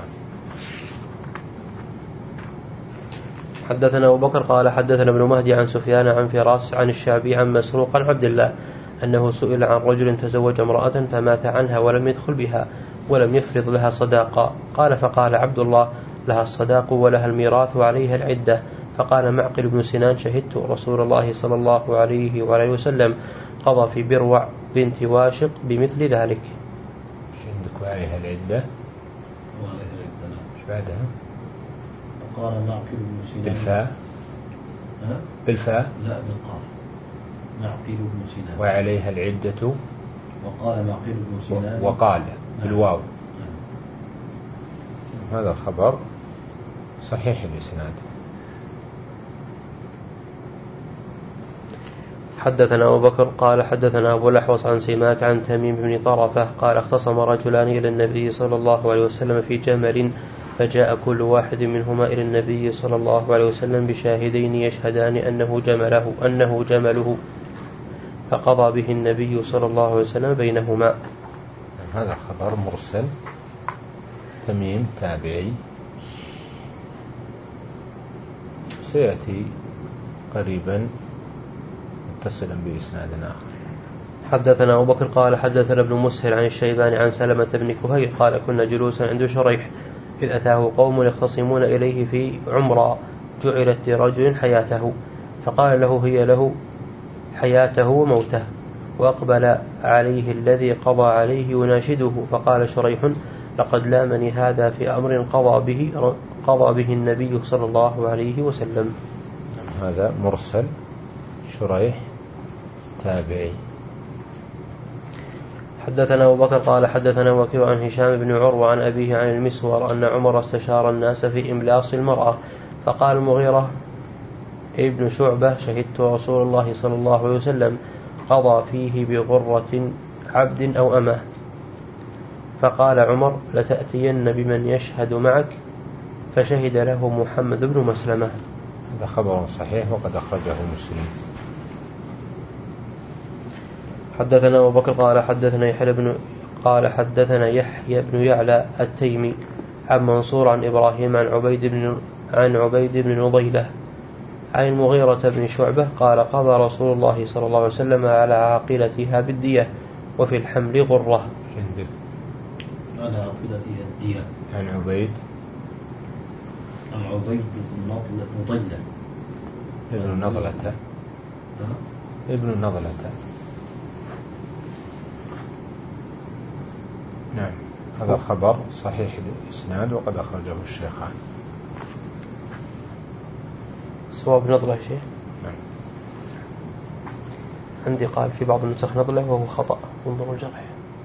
حدثنا أبو بكر قال حدثنا ابن مهدي عن سفيان عن فراس عن الشعبي عن مسروق عن عبد الله أنه سئل عن رجل تزوج امرأة فمات عنها ولم يدخل بها ولم يفرض لها صداقا، قال فقال عبد الله لها الصداق ولها الميراث وعليها العدة. فقال معقل بن سنان شهدت رسول الله صلى الله عليه وآله وسلم قضى في بروع بنت واشق بمثل ذلك. عندك وعليها العدة وعليها العدة ايش بعدها؟ قال معقل بن سنان بالفاء ها؟ بالفاء لا بالقاف. معقل بن سنان وعليها العدة وقال معقل بن سنان وقال بالواو. نعم. هذا الخبر صحيح الإسناد. حدثنا أبو بكر قال حدثنا أبو الأحوص عن سماك عن تميم بن طرفة قال اختصم رجلان إلى النبي صلى الله عليه وسلم في جمل فجاء كل واحد منهما إلى النبي صلى الله عليه وسلم بشاهدين يشهدان أنه جمله أنه جمله فقضى به النبي صلى الله عليه وسلم بينهما. هذا خبر مرسل، تميم تابعي، سيأتي قريبا متصلا بإسناد آخر. حدثنا أبو بكر قال حدثنا ابن مسهر عن الشيبان عن سلمة بن كهيل قال كنا جلوسا عند شريح إذ أتاه قوم يختصمون إليه في عمرة جعلت لرجل حياته، فقال له هي له حياته وموته، وأقبل عليه الذي قضى عليه يناشده، فقال شريح لقد لامني هذا في أمر قضى به قضى به النبي صلى الله عليه وسلم. هذا مرسل، شريح تابعي. حدثنا أبو بكر قال حدثنا وكيع عن هشام بن عروة عن أبيه عن المسور أن عمر استشار الناس في إملاص المرأة، فقال المغيرة ابن شعبة شهدت رسول الله صلى الله عليه وسلم قضى فيه بغرة عبد أو أمه، فقال عمر لتأتين بمن يشهد معك، فشهد له محمد بن مسلمة. هذا خبر صحيح وقد أخرجه مسلم. حدثنا أبو بكر قال حدثنا يحيى بن قال حدثنا يحيى بن يعلى التيمي عن منصور عن إبراهيم عن عبيد بن عن عبيد بن نضيلة عن المغيرة بن شعبة قال قضى رسول الله صلى الله عليه وسلم على عاقلتها بالدية وفي الحمل غرة. على عاقلتها الدية. عن عبيد عن عبيد بن نضلة ابن نضلة ابن نضلة نعم. هذا الخبر صحيح الإسناد وقد أخرجه الشيخان. صواب نضلة شيء نعم. عندي قال في بعض النسخ نضلة وهو خطأ، انظروا الجرح.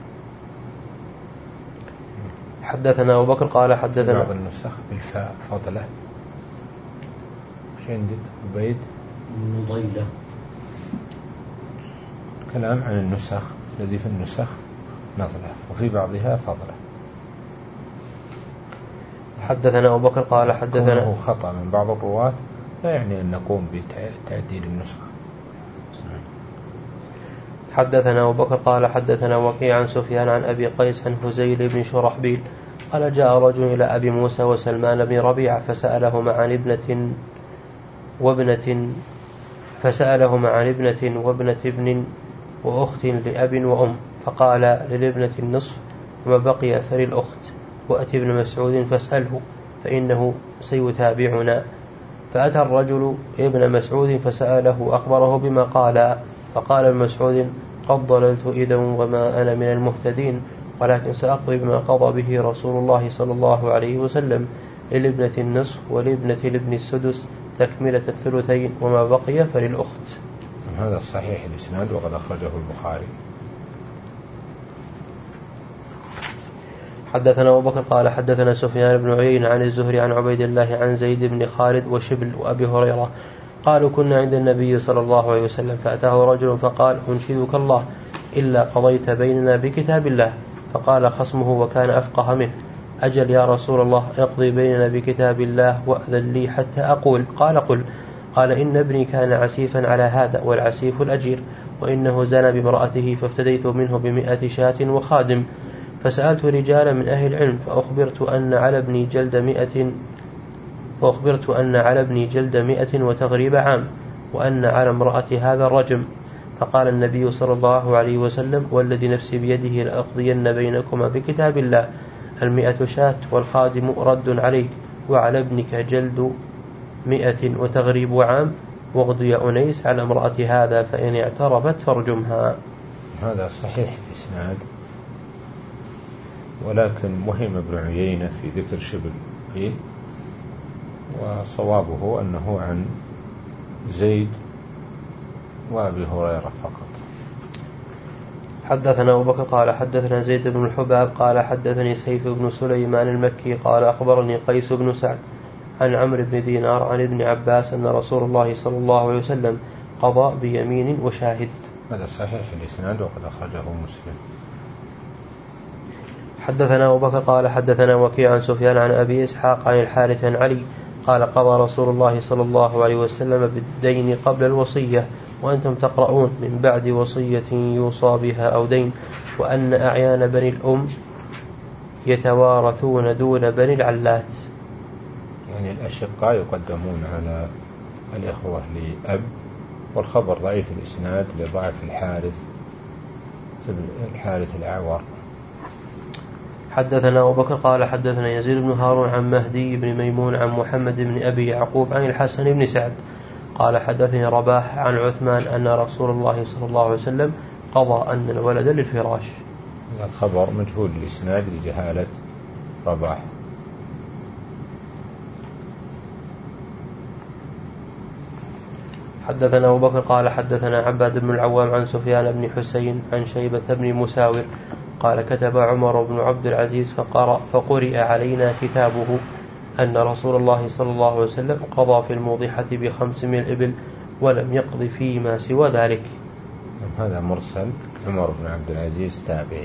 حدثنا أبو بكر قال حدثنا بعض النسخ بالفاء فضلة. وش عندك؟ عبيد نضيلة. كلام عن النسخ الذي في النسخ نضلة وفي بعضها فضلة. حدثنا أبو بكر قال حدثنا خطأ من بعض الرواة لا يعني أن نقوم بتعديل النسخة. حدثنا أبو بكر قال حدثنا وكيع عن سفيان عن أبي قيس عن هزيل بن شرحبيل قال جاء رجل إلى أبي موسى وسلمان بن ربيعة فسألهما عن ابنة وابنة فسألهما عن ابنة وابنة ابن وأخت لأب وأم فقال للابنة النصف وما بقي فللأخت وأتي ابن مسعود فاسأله فإنه سيتابعنا. فأتى الرجل ابن مسعود فسأله أخبره بما قال فقال ابن مسعود قد ضللت إذا وما أنا من المهتدين ولكن سأقضي بما قضى به رسول الله صلى الله عليه وسلم للابنة النصف ولابنة الابن السدس تكملة الثلثين وما بقي فللأخت. هذا صحيح الإسناد وقد أخرجه البخاري. حدثنا أبو بكر قال حدثنا سفيان بن عيينة عن الزهري عن عبيد الله عن زيد بن خالد وشبل وأبي هريرة قالوا كنا عند النبي صلى الله عليه وسلم فأتاه رجل فقال أنشدك الله إلا قضيت بيننا بكتاب الله فقال خصمه وكان أفقه منه أجل يا رسول الله اقضي بيننا بكتاب الله وأذن لي حتى أقول قال قل قال إن ابني كان عسيفا على هذا والعسيف الأجير وإنه زنى بامرأته فافتديت منه بمئة شاة وخادم فسألت رجالا من أهل العلم فأخبرت أن على ابني جلد مئة فأخبرت أن على ابني جلد مئة وتغريب عام وأن على امرأة هذا الرجم فقال النبي صلى الله عليه وسلم والذي نفسي بيده لأقضين بينكما بكتاب الله المئة شاة والخادم رد عليك وعلى ابنك جلد مئة وتغريب عام واغض يا أنيس على امرأة هذا فإن اعترفت فارجمها. هذا صحيح الإسناد ولكن وهم ابن عيينة في ذكر شبل فيه وصوابه أنه عن زيد وأبي هريرة فقط. حدثنا أبو بكر قال حدثنا زيد بن الحباب قال حدثني سيف بن سليمان المكي قال أخبرني قيس بن سعد عن عمرو بن دينار عن ابن عباس أن رسول الله صلى الله عليه وسلم قضى بيمين وشاهد. هذا صحيح الإسناد وقد أخرجه مسلم. حدثنا أبو بكر قال حدثنا وكيع عن سفيان عن أبي إسحاق عن الحارث عن علي قال قضى رسول الله صلى الله عليه وسلم بالدين قبل الوصية وأنتم تقرؤون من بعد وصية يوصى بها أو دين وأن أعيان بني الأم يتوارثون دون بني العلات. يعني الأشقاء يقدمون على الإخوة لأب والخبر ضعيف الإسناد لضعف الحارث الحارث الأعور. حدثنا أبو بكر قال حدثنا يزيد بن هارون عن مهدي بن ميمون عن محمد بن أبي يعقوب عن الحسن بن سعد قال حدثني رباح عن عثمان أن رسول الله صلى الله عليه وسلم قضى أن الولد للفراش. الخبر مجهول الإسناد لجهالة رباح. حدثنا أبو بكر قال حدثنا عباد بن العوام عن سفيان بن حسين عن شيبة بن مساور قال كتب عمر بن عبد العزيز فقرأ فقرئ علينا كتابه أن رسول الله صلى الله عليه وسلم قضى في الموضحة بخمس من الإبل ولم يقض فيما سوى ذلك. هذا مرسل عمر بن عبد العزيز تابعي.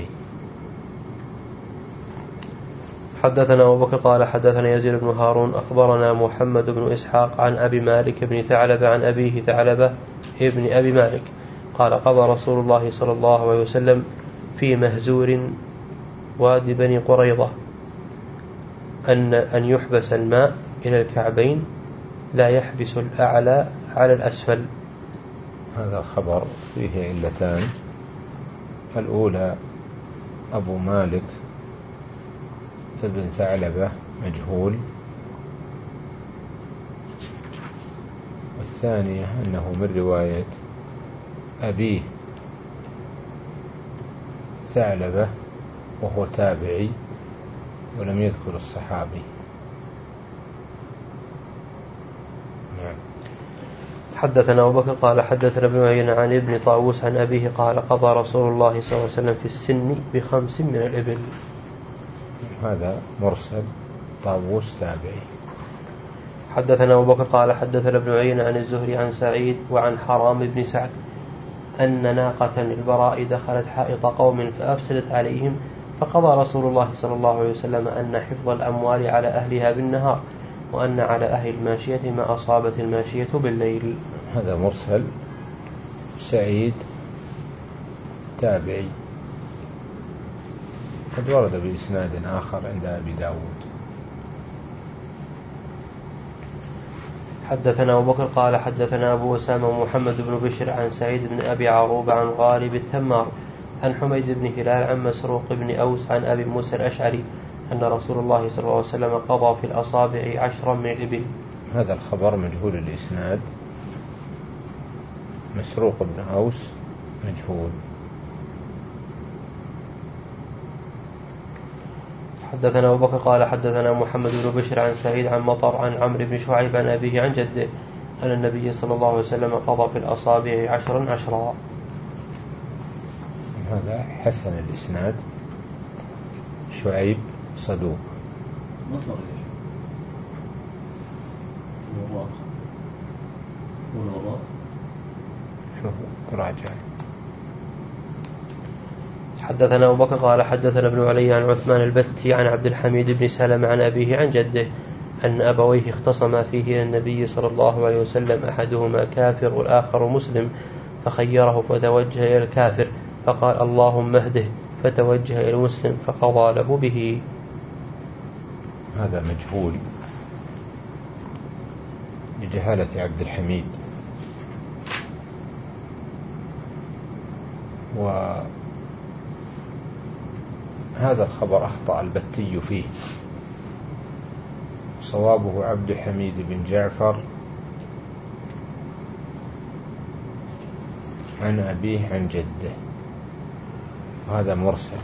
حدثنا أبو بكر قال حدثنا يزيد بن هارون أخبرنا محمد بن إسحاق عن أبي مالك بن ثعلبة عن أبيه ثعلبة ابن أبي مالك قال قضى رسول الله صلى الله عليه وسلم في مهزور وادي بني قريظة أن أن يحبس الماء إلى الكعبين لا يحبس الأعلى على الأسفل. هذا خبر فيه علتان. الأولى أبو مالك ابن ثعلبة مجهول، والثانية أنه من رواية أبيه ثعلبة وهو تابعي ولم يذكر الصحابي. نعم. حدثنا أبو بكر قال حدثنا ابن عيينة عن ابن طاووس عن أبيه قال قضى رسول الله صلى الله عليه وسلم في السن بخمس من الإبل. هذا مرسل طاووس تابعي. حدثنا أبو بكر قال حدثنا ابن عيينة عن الزهري عن سعيد وعن حرام بن سعد أن ناقة البراء دخلت حائط قوم فأفسدت عليهم فقضى رسول الله صلى الله عليه وسلم أن حفظ الأموال على أهلها بالنهار وأن على أهل الماشية ما أصابت الماشية بالليل. هذا مرسل. سعيد تابعي قد ورد بإسناد آخر عند أبي داود. حدثنا أبو بكر قال حدثنا أبو أسامة ومحمد بن بشر عن سعيد بن أبي عروبة عن غالب التمار عن حميد بن هلال عن مسروق بن أوس عن أبي موسى الأشعري أن رسول الله صلى الله عليه وسلم قضى في الأصابع عشرا من الإبل. هذا الخبر مجهول الإسناد. مسروق بن أوس مجهول. حدثنا أبو بكر قال حدثنا محمد بن بشر عن سعيد عن مطر عن عمرو بن شعيب عن أبيه عن جده أن النبي صلى الله عليه وسلم قضى في الأصابع عشرا عشرا. هذا حسن الإسناد. شعيب صدوق. مطلق يا شيخ. والراء والراء شوف راجع. حدثنا أبو بكر قال حدثنا ابن علي عن عثمان البتي عن عبد الحميد بن سلمة عن أبيه عن جده أن أبويه اختصما فيه إلى النبي صلى الله عليه وسلم أحدهما كافر والآخر مسلم فخيره فتوجه إلى الكافر فقال اللهم اهده فتوجه إلى المسلم فقضى له به. هذا مجهول لجهالة عبد الحميد. وهذا الخبر أخطأ البتي فيه. صوابه عبد الحميد بن جعفر عن أبيه عن جده. هذا مرسل.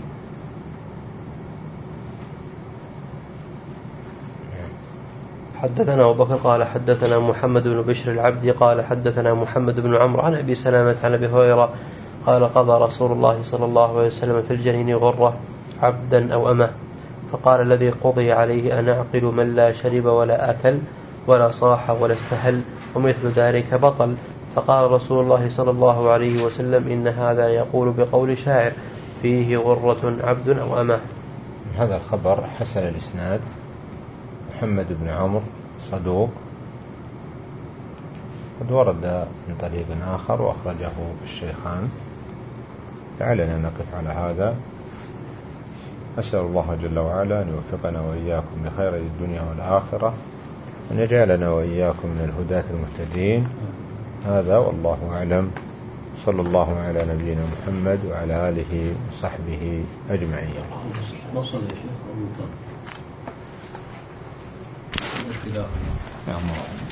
حدثنا أبو بكر قال حدثنا محمد بن بشر العبدي قال حدثنا محمد بن عمرو عن أبي سلامة عن أبي هريرة قال قضى رسول الله صلى الله عليه وسلم في الجنين غرة عبدا أو أمه فقال الذي قضي عليه أنا أعقل من لا شرب ولا أكل ولا صاح ولا استهل ومثل ذلك بطل. فقال رسول الله صلى الله عليه وسلم إن هذا يقول بقول شاعر فيه غرة عبد أو أمه. هذا الخبر حسن الإسناد. محمد بن عمرو صدوق قد ورد من طريق آخر وأخرجه الشيخان. لعلنا نقف على هذا. أسأل الله جل وعلا أن يوفقنا وإياكم لخير الدنيا والآخرة أن يجعلنا وإياكم من الهداة المهتدين. هذا والله أعلم. صلى الله على نبينا محمد وعلى آله وصحبه أجمعين. وصل يا شيخ.